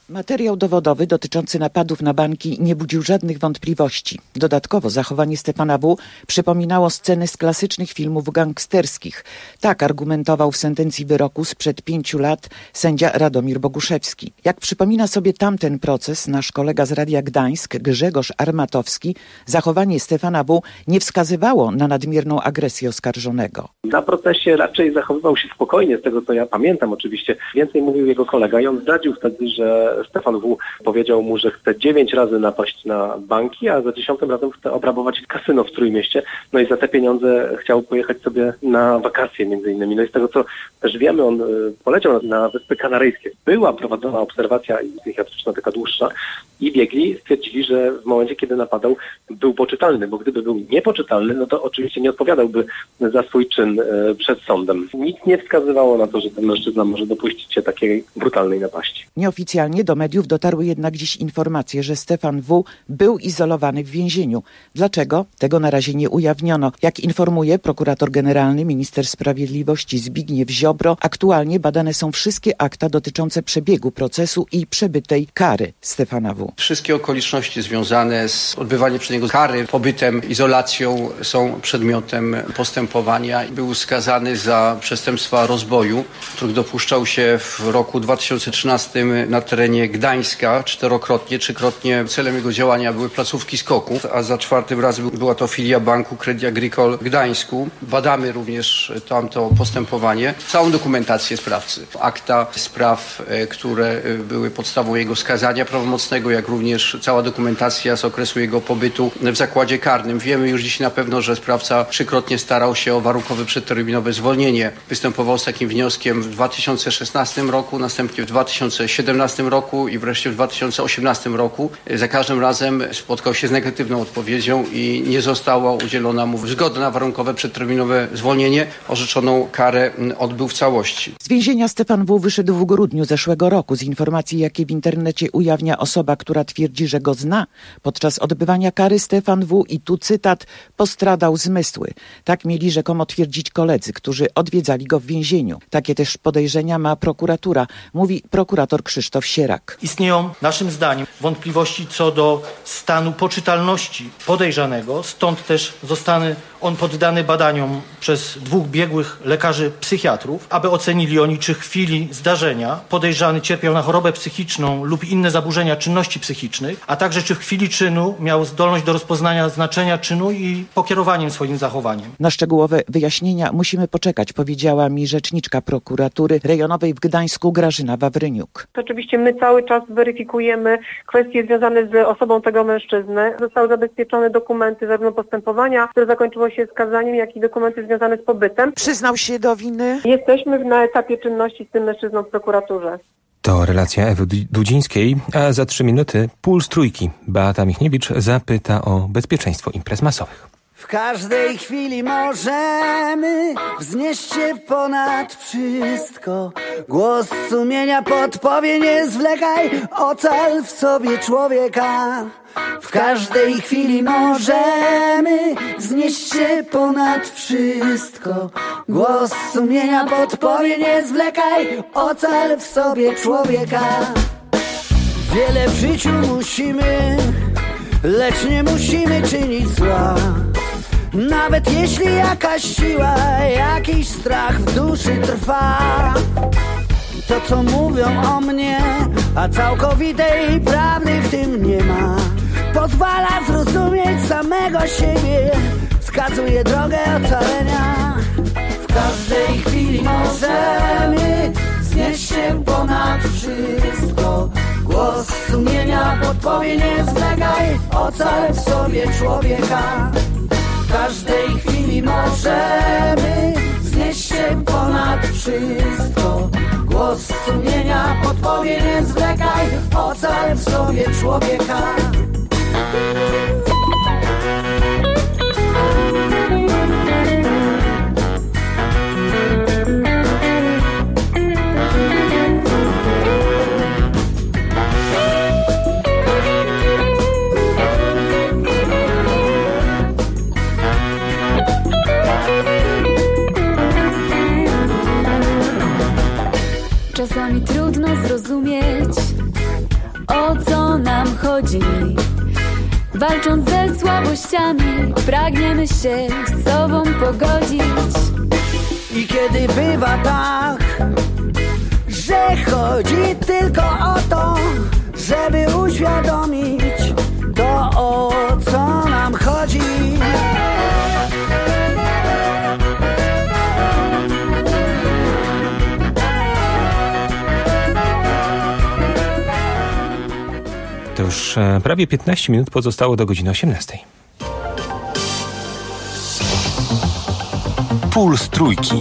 Materiał dowodowy dotyczący napadów na banki nie budził żadnych wątpliwości. Dodatkowo zachowanie Stefana W. przypominało sceny z klasycznych filmów gangsterskich. Tak argumentował w sentencji wyroku sprzed pięciu lat sędzia Radomir Boguszewski. Jak przypomina sobie tamten proces nasz kolega z Radia Gdańsk, Grzegorz Armatowski, zachowanie Stefana W. nie wskazywało na nadmierną agresję oskarżonego. Na procesie raczej zachowywał się spokojnie, z tego co ja pamiętam oczywiście. Więcej mówił jego kolega i on zdradził wtedy, że Stefan W. powiedział mu, że chce dziewięć razy napaść na banki, a za dziesiątym razem chce obrabować kasyno w Trójmieście. No i za te pieniądze chciał pojechać sobie na wakacje między innymi. No i z tego co też wiemy, on poleciał na Wyspy Kanaryjskie. Była prowadzona obserwacja psychiatryczna, taka dłuższa i biegli stwierdzili, że w momencie, kiedy napadał, był poczytalny, bo gdyby był niepoczytalny, no to oczywiście nie odpowiadałby za swój czyn e, przed sądem. Nic nie wskazywało na to, że ten mężczyzna może dopuścić się takiej brutalnej napaści. Nieoficjalnie do mediów dotarły jednak dziś informacje, że Stefan W. był izolowany w więzieniu. Dlaczego? Tego na razie nie ujawniono. Jak informuje prokurator generalny, minister sprawiedliwości Zbigniew Ziobro, aktualnie badane są wszystkie akta dotyczące przebiegu procesu i przebytej kary Stefana W. Wszystkie okoliczności związane z odbywaniem przez niego kary, pobytem, izolacją są przedmiotem postępowania. Był skazany za przestępstwa rozboju, których dopuszczał się w roku dwa tysiące trzynastym na terenie Gdańska czterokrotnie, trzykrotnie. Celem jego działania były placówki skoków, a za czwartym razem była to filia banku Credit Agricole w Gdańsku. Badamy również tamto postępowanie, całą dokumentację sprawcy. Akta spraw, które były podstawą jego skazania prawomocnego, jak również cała dokumentacja z okresu jego pobytu w zakładzie karnym. Wiemy już dziś na pewno, że sprawca trzykrotnie starał się o warunkowe przedterminowe zwolnienie. Występował z takim wnioskiem w dwa tysiące szesnastym roku, następnie w dwa tysiące siedemnastym roku i wreszcie w dwa tysiące osiemnastym roku. Za każdym razem spotkał się z negatywną odpowiedzią i nie została udzielona mu zgody na warunkowe przedterminowe zwolnienie. Orzeczoną karę odbył w całości. Z więzienia Stefan W. wyszedł w grudniu zeszłego roku. Z informacji, jakie w internecie ujawnia osoba, która twierdzi, że go zna, podczas odbywania kary Stefan W., i tu cytat, postradał zmysły. Tak mieli rzekomo twierdzić koledzy, którzy odwiedzali go w więzieniu. Takie też podejrzenia ma prokuratura, mówi prokurator Krzysztof Sierak. Istnieją naszym zdaniem wątpliwości co do stanu poczytalności podejrzanego, stąd też zostanie on poddany badaniom przez dwóch biegłych lekarzy psychiatrów, aby ocenili oni, czy w chwili zdarzenia podejrzany cierpiał na chorobę psychiczną lub inne zaburzenia czynności psychicznych, a także czy w chwili czynu miał zdolność do rozpoznania znaczenia czynu i pokierowaniem swoim zachowaniem. Na szczegółowe wyjaśnienia musimy poczekać, powiedziała mi rzeczniczka prokuratury rejonowej w Gdańsku Grażyna Wawryniuk. Oczywiście my cały czas weryfikujemy kwestie związane z osobą tego mężczyzny. Zostały zabezpieczone dokumenty zarówno postępowania, które zakończyło się skazaniem, jak i dokumenty związane z pobytem. Przyznał się do winy? Jesteśmy na etapie czynności z tym mężczyzną w prokuraturze. To relacja Ewy Dudzińskiej, a za trzy minuty Puls Trójki. Beata Michniewicz zapyta o bezpieczeństwo imprez masowych. W każdej chwili możemy wznieść się ponad wszystko. Głos sumienia podpowie, nie zwlekaj, ocal w sobie człowieka. W każdej chwili możemy wznieść się ponad wszystko. Głos sumienia podpowie, nie zwlekaj, ocal w sobie człowieka. Wiele w życiu musimy, lecz nie musimy czynić zła. Nawet jeśli jakaś siła, jakiś strach w duszy trwa. To co mówią o mnie, a całkowitej prawdy w tym nie ma. Pozwala zrozumieć samego siebie, wskazuje drogę ocalenia. W każdej chwili możemy wznieść się ponad wszystko. Głos sumienia podpowie, nie zwlekaj, ocal w sobie człowieka. W każdej chwili możemy wznieść się ponad wszystko. Głos sumienia podpowie, nie zwlekaj, ocal w sobie człowieka. Czasami trudno zrozumieć, Walcząc ze słabościami, pragniemy się z sobą pogodzić. I kiedy bywa tak, że chodzi tylko o to, żeby uświadomić to, o co nam chodzi. To już prawie piętnaście minut pozostało do godziny osiemnastej. Puls Trójki.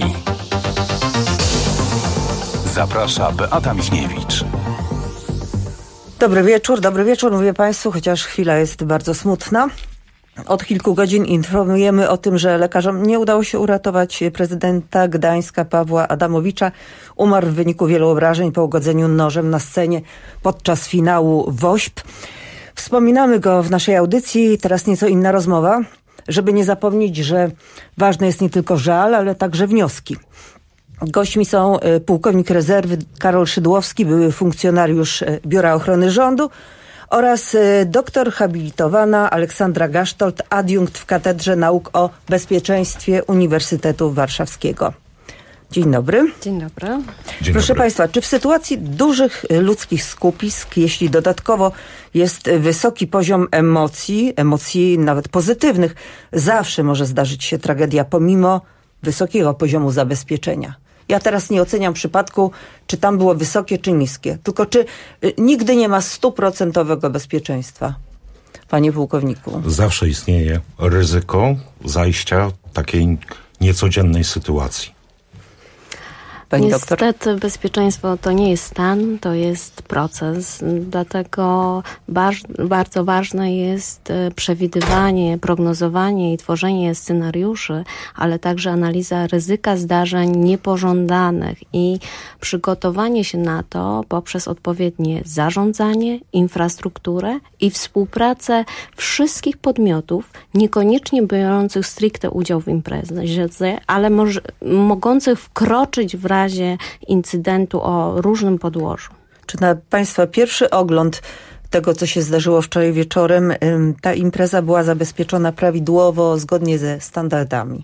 Zaprasza Beata Michniewicz. Dobry wieczór, dobry wieczór, mówię Państwu, chociaż chwila jest bardzo smutna. Od kilku godzin informujemy o tym, że lekarzom nie udało się uratować prezydenta Gdańska Pawła Adamowicza. Umarł w wyniku wielu obrażeń po ugodzeniu nożem na scenie podczas finału WOŚP. Wspominamy go w naszej audycji, teraz nieco inna rozmowa, żeby nie zapomnieć, że ważny jest nie tylko żal, ale także wnioski. Gośćmi są pułkownik rezerwy Karol Szydłowski, były funkcjonariusz Biura Ochrony Rządu, oraz doktor habilitowana Aleksandra Gasztold, adiunkt w Katedrze Nauk o Bezpieczeństwie Uniwersytetu Warszawskiego. Dzień dobry. Dzień dobry. Dzień Proszę dobry. Państwa, czy w sytuacji dużych ludzkich skupisk, jeśli dodatkowo jest wysoki poziom emocji, emocji nawet pozytywnych, zawsze może zdarzyć się tragedia pomimo wysokiego poziomu zabezpieczenia? Ja teraz nie oceniam przypadku, czy tam było wysokie, czy niskie. Tylko czy y, nigdy nie ma stuprocentowego bezpieczeństwa, panie pułkowniku? Zawsze istnieje ryzyko zajścia takiej niecodziennej sytuacji. Pani Niestety doktor? bezpieczeństwo to nie jest stan, to jest proces. Dlatego baż, bardzo ważne jest przewidywanie, prognozowanie i tworzenie scenariuszy, ale także analiza ryzyka zdarzeń niepożądanych i przygotowanie się na to poprzez odpowiednie zarządzanie, infrastrukturę i współpracę wszystkich podmiotów, niekoniecznie biorących stricte udział w imprezie, ale może, mogących wkroczyć w razie incydentu o różnym podłożu. Czy na Państwa pierwszy ogląd tego, co się zdarzyło wczoraj wieczorem, ta impreza była zabezpieczona prawidłowo, zgodnie ze standardami?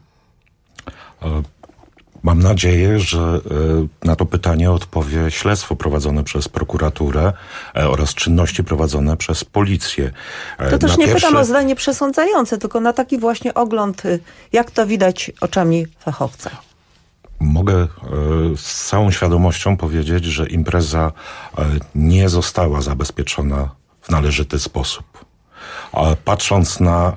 Mam nadzieję, że na to pytanie odpowie śledztwo prowadzone przez prokuraturę oraz czynności prowadzone przez policję. To też na nie pierwsze... pytam o zdanie przesądzające, tylko na taki właśnie ogląd, jak to widać oczami fachowca. Mogę z całą świadomością powiedzieć, że impreza nie została zabezpieczona w należyty sposób. Patrząc na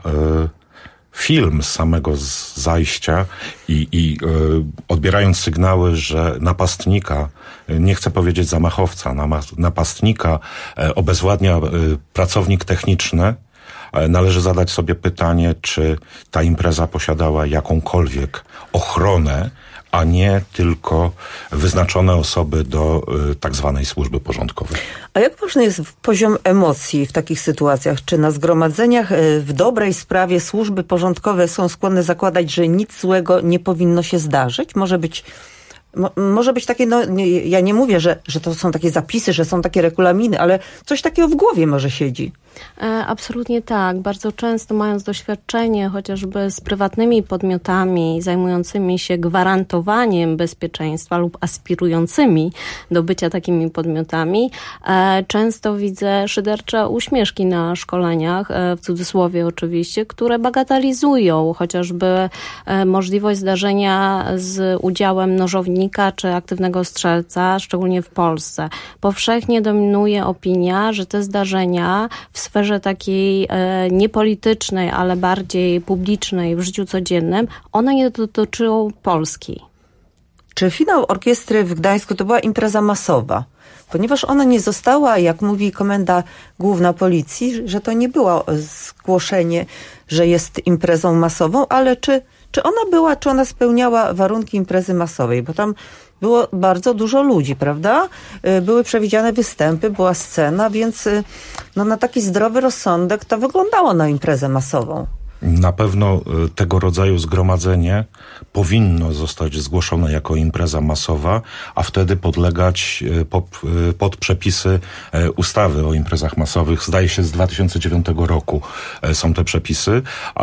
film z samego zajścia i, i odbierając sygnały, że napastnika, nie chcę powiedzieć zamachowca, napastnika obezwładnia pracownik techniczny, należy zadać sobie pytanie, czy ta impreza posiadała jakąkolwiek ochronę, a nie tylko wyznaczone osoby do y, tak zwanej służby porządkowej. A jak ważny jest poziom emocji w takich sytuacjach? Czy na zgromadzeniach y, w dobrej sprawie służby porządkowe są skłonne zakładać, że nic złego nie powinno się zdarzyć? Może być, mo, może być takie, no nie, ja nie mówię, że, że to są takie zapisy, że są takie regulaminy, ale coś takiego w głowie może siedzi. Absolutnie tak. Bardzo często mając doświadczenie chociażby z prywatnymi podmiotami zajmującymi się gwarantowaniem bezpieczeństwa lub aspirującymi do bycia takimi podmiotami, często widzę szydercze uśmieszki na szkoleniach, w cudzysłowie oczywiście, które bagatelizują chociażby możliwość zdarzenia z udziałem nożownika czy aktywnego strzelca, szczególnie w Polsce. Powszechnie dominuje opinia, że te zdarzenia w sferze takiej e, niepolitycznej, ale bardziej publicznej w życiu codziennym, one nie dotyczą Polski. Czy finał orkiestry w Gdańsku to była impreza masowa? Ponieważ ona nie została, jak mówi Komenda Główna Policji, że to nie było zgłoszenie, że jest imprezą masową, ale czy, czy ona była, czy ona spełniała warunki imprezy masowej? Bo tam było bardzo dużo ludzi, prawda? Były przewidziane występy, była scena, więc no, na taki zdrowy rozsądek to wyglądało na imprezę masową. Na pewno tego rodzaju zgromadzenie powinno zostać zgłoszone jako impreza masowa, a wtedy podlegać pod, pod przepisy ustawy o imprezach masowych. Zdaje się z dwa tysiące dziewiątego roku są te przepisy.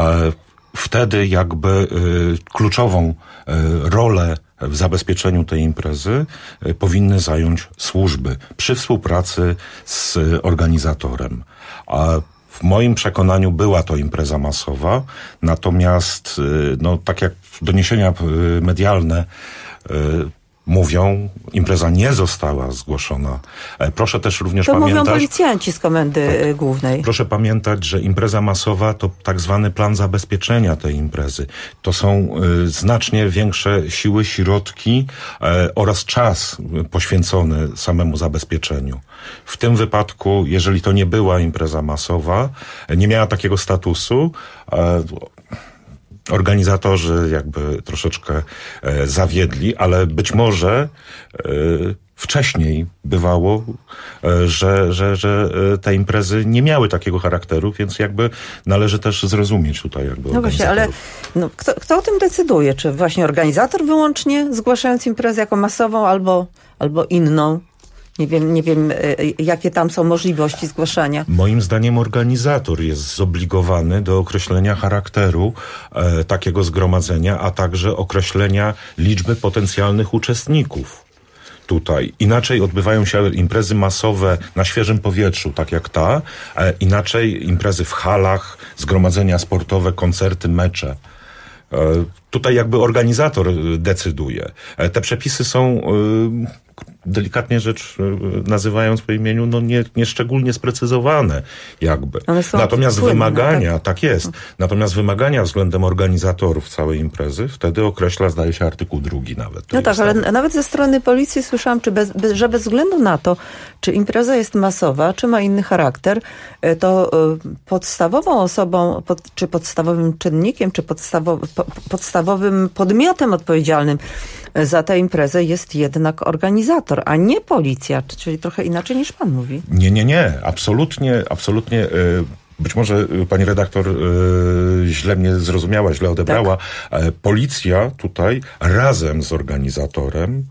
Wtedy jakby kluczową rolę w zabezpieczeniu tej imprezy powinny zająć służby przy współpracy z organizatorem. A w moim przekonaniu była to impreza masowa, natomiast no, tak jak doniesienia medialne mówią, impreza nie została zgłoszona. Proszę też również to pamiętać... To mówią policjanci z Komendy tak, Głównej. Proszę pamiętać, że impreza masowa to tak zwany plan zabezpieczenia tej imprezy. To są y, znacznie większe siły, środki y, oraz czas poświęcony samemu zabezpieczeniu. W tym wypadku, jeżeli to nie była impreza masowa, nie miała takiego statusu, y, organizatorzy jakby troszeczkę e, zawiedli, ale być może e, wcześniej bywało, e, że, że, że te imprezy nie miały takiego charakteru, więc jakby należy też zrozumieć tutaj jakby No właśnie, ale no, kto, kto o tym decyduje? Czy właśnie organizator wyłącznie, zgłaszając imprezę jako masową albo, albo inną? Nie wiem, nie wiem, jakie tam są możliwości zgłaszania. Moim zdaniem organizator jest zobligowany do określenia charakteru e, takiego zgromadzenia, a także określenia liczby potencjalnych uczestników. Tutaj. Inaczej odbywają się imprezy masowe na świeżym powietrzu, tak jak ta. E, inaczej imprezy w halach, zgromadzenia sportowe, koncerty, mecze. E, tutaj jakby organizator decyduje. E, te przepisy są... E, delikatnie rzecz nazywając po imieniu, no nie, nie szczególnie sprecyzowane jakby. Natomiast płynne, wymagania, tak? tak jest, natomiast wymagania względem organizatorów całej imprezy wtedy określa, zdaje się, artykuł drugi nawet. No tak, ale nawet ze strony policji słyszałam, czy bez, bez, że bez względu na to, czy impreza jest masowa, czy ma inny charakter, to podstawową osobą, pod, czy podstawowym czynnikiem, czy podstawow, po, podstawowym podmiotem odpowiedzialnym za tę imprezę jest jednak organizator, a nie policja, czyli trochę inaczej niż pan mówi. Nie, nie, nie. Absolutnie, absolutnie. Być może pani redaktor źle mnie zrozumiała, źle odebrała. Tak. Policja tutaj razem z organizatorem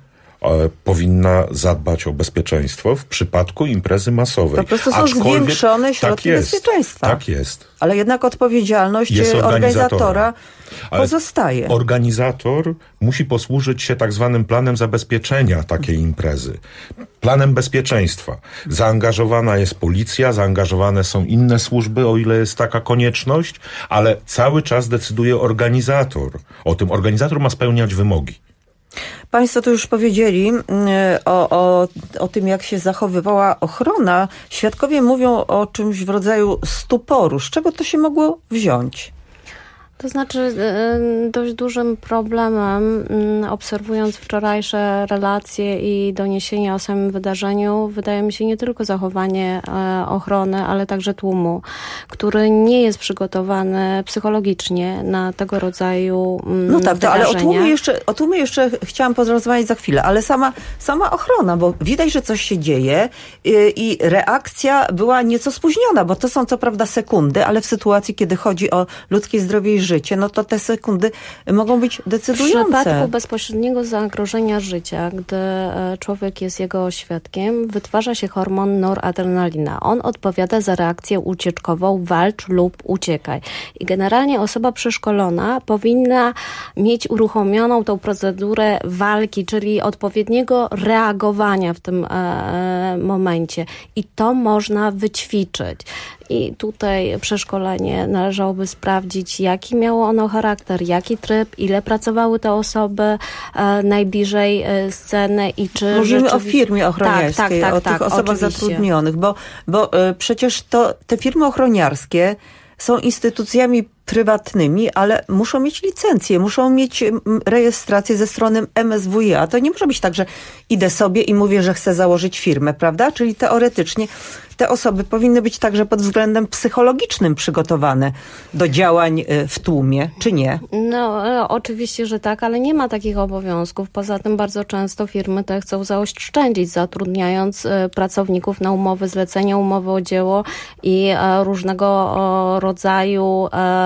powinna zadbać o bezpieczeństwo w przypadku imprezy masowej. Po prostu są Aczkolwiek, zwiększone środki tak jest, bezpieczeństwa. Tak jest. Ale jednak odpowiedzialność jest organizatora pozostaje. Organizator musi posłużyć się tak zwanym planem zabezpieczenia takiej imprezy. Planem bezpieczeństwa. Zaangażowana jest policja, zaangażowane są inne służby, o ile jest taka konieczność, ale cały czas decyduje organizator. O tym organizator ma spełniać wymogi. Państwo tu już powiedzieli o, o, o tym, jak się zachowywała ochrona. Świadkowie mówią o czymś w rodzaju stuporu. Z czego to się mogło wziąć? To znaczy dość dużym problemem, obserwując wczorajsze relacje i doniesienia o samym wydarzeniu, wydaje mi się nie tylko zachowanie ochrony, ale także tłumu, który nie jest przygotowany psychologicznie na tego rodzaju No tak, to, ale o tłumie, jeszcze, o tłumie jeszcze chciałam porozmawiać za chwilę, ale sama, sama ochrona, bo widać, że coś się dzieje i, i reakcja była nieco spóźniona, bo to są co prawda sekundy, ale w sytuacji, kiedy chodzi o ludzkie zdrowie i życie, no to te sekundy mogą być decydujące. W przypadku bezpośredniego zagrożenia życia, gdy człowiek jest jego świadkiem, wytwarza się hormon noradrenalina. On odpowiada za reakcję ucieczkową, walcz lub uciekaj. I generalnie osoba przeszkolona powinna mieć uruchomioną tą procedurę walki, czyli odpowiedniego reagowania w tym e, momencie. I to można wyćwiczyć. I tutaj przeszkolenie należałoby sprawdzić, jaki miało ono charakter, jaki tryb, ile pracowały te osoby e, najbliżej e, sceny i czy Mówimy rzeczywiście... o firmie ochroniarskiej, tak, tak, tak, o tak, tych osobach oczywiście. zatrudnionych, bo, bo e, przecież to te firmy ochroniarskie są instytucjami prywatnymi, ale muszą mieć licencję, muszą mieć rejestrację ze strony M S W iA. To nie może być tak, że idę sobie i mówię, że chcę założyć firmę, prawda? Czyli teoretycznie te osoby powinny być także pod względem psychologicznym przygotowane do działań w tłumie, czy nie? No, oczywiście, że tak, ale nie ma takich obowiązków. Poza tym bardzo często firmy te chcą zaoszczędzić, zatrudniając pracowników na umowy zlecenia, umowy o dzieło i różnego rodzaju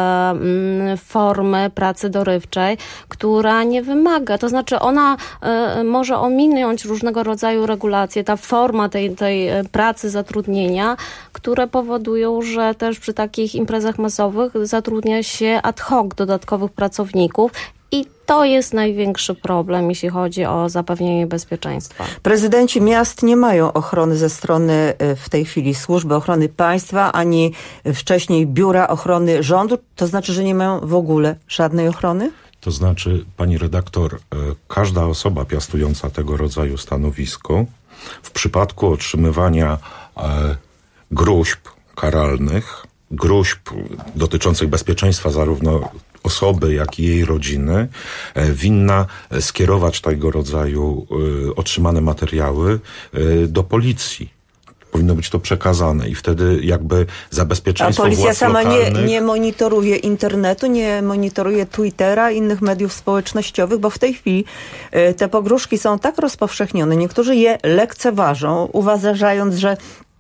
e, formy pracy dorywczej, która nie wymaga, to znaczy ona e, może ominąć różnego rodzaju regulacje, ta forma tej, tej pracy, zatrudnienia, które powodują, że też przy takich imprezach masowych zatrudnia się ad hoc dodatkowych pracowników. I to jest największy problem, jeśli chodzi o zapewnienie bezpieczeństwa. Prezydenci miast nie mają ochrony ze strony w tej chwili Służby Ochrony Państwa, ani wcześniej Biura Ochrony Rządu. To znaczy, że nie mają w ogóle żadnej ochrony? To znaczy, pani redaktor, każda osoba piastująca tego rodzaju stanowisko w przypadku otrzymywania gróźb karalnych, gróźb dotyczących bezpieczeństwa zarówno osoby, jak i jej rodziny, winna skierować tego rodzaju otrzymane materiały do policji. Powinno być to przekazane i wtedy jakby za bezpieczeństwo władz lokalnych... A policja sama nie, nie monitoruje internetu, nie monitoruje Twittera, innych mediów społecznościowych, bo w tej chwili te pogróżki są tak rozpowszechnione. Niektórzy je lekceważą, uważając, że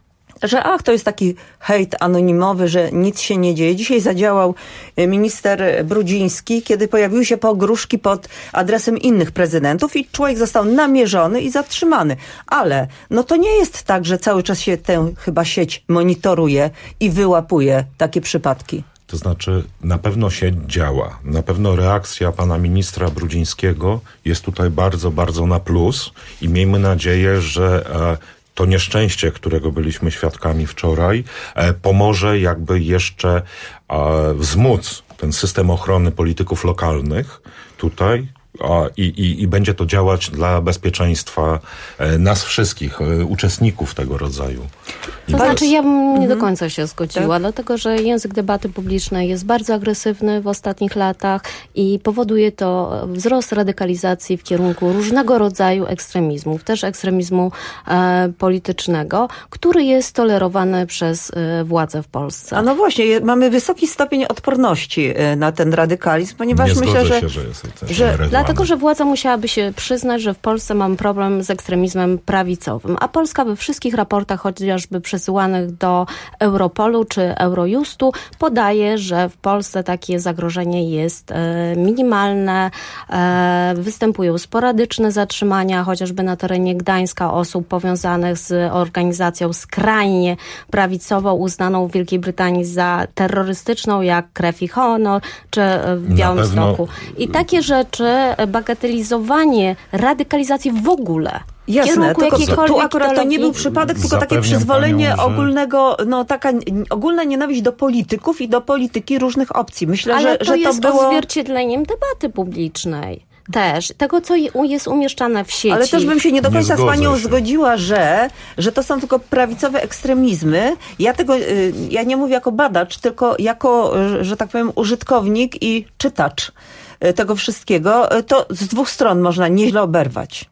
że ach, to jest taki hejt anonimowy, że nic się nie dzieje. Dzisiaj zadziałał minister Brudziński, kiedy pojawiły się pogróżki pod adresem innych prezydentów i człowiek został namierzony i zatrzymany. Ale no to nie jest tak, że cały czas się tę chyba sieć monitoruje i wyłapuje takie przypadki. To znaczy, na pewno sieć działa. Na pewno reakcja pana ministra Brudzińskiego jest tutaj bardzo, bardzo na plus i miejmy nadzieję, że e, to nieszczęście, którego byliśmy świadkami wczoraj, e, pomoże jakby jeszcze e, wzmóc ten system ochrony polityków lokalnych tutaj a, i, i, i będzie to działać dla bezpieczeństwa e, nas wszystkich, e, uczestników tego rodzaju. To Imprez. Znaczy, ja bym nie do końca się zgodziła, tak? Dlatego że język debaty publicznej jest bardzo agresywny w ostatnich latach i powoduje to wzrost radykalizacji w kierunku różnego rodzaju ekstremizmów, też ekstremizmu e, politycznego, który jest tolerowany przez e, władze w Polsce. A no właśnie, mamy wysoki stopień odporności e, na ten radykalizm, ponieważ nie myślę, że... się, że jest że dlatego, że władza musiałaby się przyznać, że w Polsce mamy problem z ekstremizmem prawicowym, a Polska we wszystkich raportach, chociażby przesyłanych do Europolu czy Eurojustu, podaje, że w Polsce takie zagrożenie jest e, minimalne, e, występują sporadyczne zatrzymania, chociażby na terenie Gdańska osób powiązanych z organizacją skrajnie prawicową, uznaną w Wielkiej Brytanii za terrorystyczną, jak Krew i Honor, czy w Białymstoku. I takie rzeczy, bagatelizowanie radykalizacji w ogóle. Jasne, tylko tu akurat to nie był przypadek, tylko takie przyzwolenie panią, że... ogólnego, no taka ogólna nienawiść do polityków i do polityki różnych opcji. Myślę, Ale że to, że to jest było odzwierciedleniem debaty publicznej. Też, tego, co jest umieszczane w sieci. Ale też bym się nie do końca nie z panią się. zgodziła, że, że to są tylko prawicowe ekstremizmy. Ja tego, ja nie mówię jako badacz, tylko jako, że tak powiem, użytkownik i czytacz tego wszystkiego. To z dwóch stron można nieźle oberwać.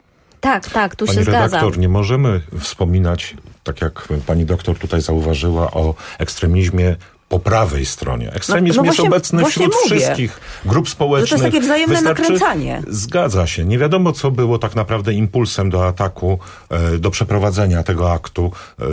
Tak, tak, tu pani się zgadzam. Pani redaktor, nie możemy wspominać, tak jak pani doktor tutaj zauważyła, o ekstremizmie po prawej stronie. Ekstremizm no, no właśnie, jest obecny wśród mówię, wszystkich grup społecznych. Że to jest takie wzajemne Wystarczy, nakręcanie. Zgadza się. Nie wiadomo, co było tak naprawdę impulsem do ataku, do przeprowadzenia tego aktu.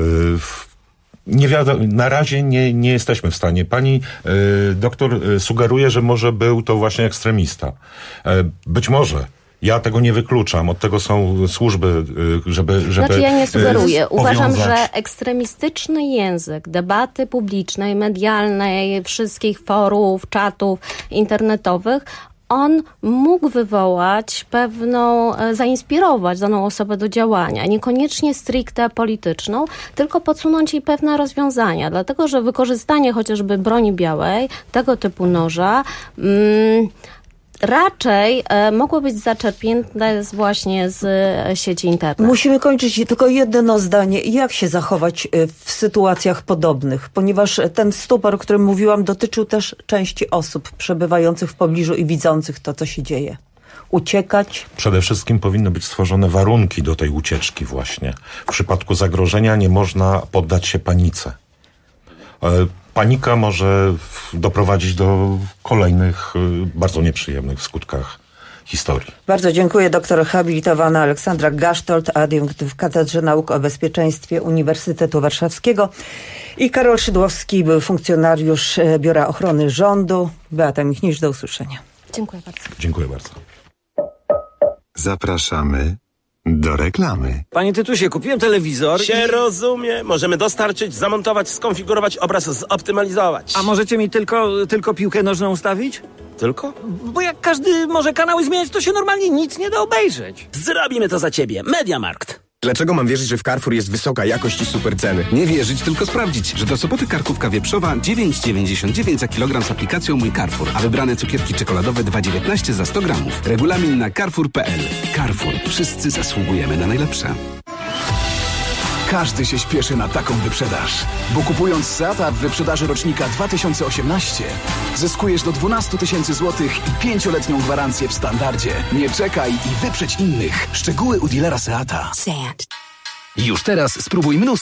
Nie wiadomo, na razie nie, nie jesteśmy w stanie. Pani y, doktor sugeruje, że może był to właśnie ekstremista. Y, być może. Ja tego nie wykluczam. Od tego są służby, żeby... żeby znaczy ja nie sugeruję. Uważam, powiązać. że ekstremistyczny język debaty publicznej, medialnej, wszystkich forów, czatów internetowych, on mógł wywołać pewną, zainspirować daną osobę do działania. Niekoniecznie stricte polityczną, tylko podsunąć jej pewne rozwiązania. Dlatego, że wykorzystanie chociażby broni białej, tego typu noża... Mm, raczej e, mogło być zaczerpnięte z, właśnie z e, sieci internet. Musimy kończyć tylko jedno zdanie. Jak się zachować e, w sytuacjach podobnych? Ponieważ ten stupor, o którym mówiłam, dotyczył też części osób przebywających w pobliżu i widzących to, co się dzieje. Uciekać? Przede wszystkim powinny być stworzone warunki do tej ucieczki właśnie. W przypadku zagrożenia nie można poddać się panice. E, Panika może doprowadzić do kolejnych bardzo nieprzyjemnych w skutkach historii. Bardzo dziękuję. Doktor habilitowana Aleksandra Gasztold, adiunkt w Katedrze Nauk o Bezpieczeństwie Uniwersytetu Warszawskiego i Karol Szydłowski, był funkcjonariusz Biura Ochrony Rządu. Beata Michnisz, do usłyszenia. Dziękuję bardzo. Dziękuję bardzo. Zapraszamy do reklamy. Panie Tytusie, kupiłem telewizor Się i... rozumie. Możemy dostarczyć, zamontować, skonfigurować obraz, zoptymalizować. A możecie mi tylko, tylko piłkę nożną ustawić? Tylko? Bo jak każdy może kanały zmieniać, to się normalnie nic nie da obejrzeć. Zrobimy to za ciebie. Mediamarkt. Dlaczego mam wierzyć, że w Carrefour jest wysoka jakość i super ceny? Nie wierzyć, tylko sprawdzić, że do Sopoty karkówka wieprzowa dziewięć dziewięćdziesiąt dziewięć za kilogram z aplikacją Mój Carrefour, a wybrane cukierki czekoladowe dwa dziewiętnaście za sto gramów. Regulamin na carrefour kropka p l. Carrefour. Wszyscy zasługujemy na najlepsze. Każdy się śpieszy na taką wyprzedaż, bo kupując Seata w wyprzedaży rocznika dwa tysiące osiemnaście zyskujesz do dwanaście tysięcy złotych i pięcioletnią gwarancję w standardzie. Nie czekaj i wyprzedź innych. Szczegóły u dealera Seata. Już teraz spróbuj mnóstwo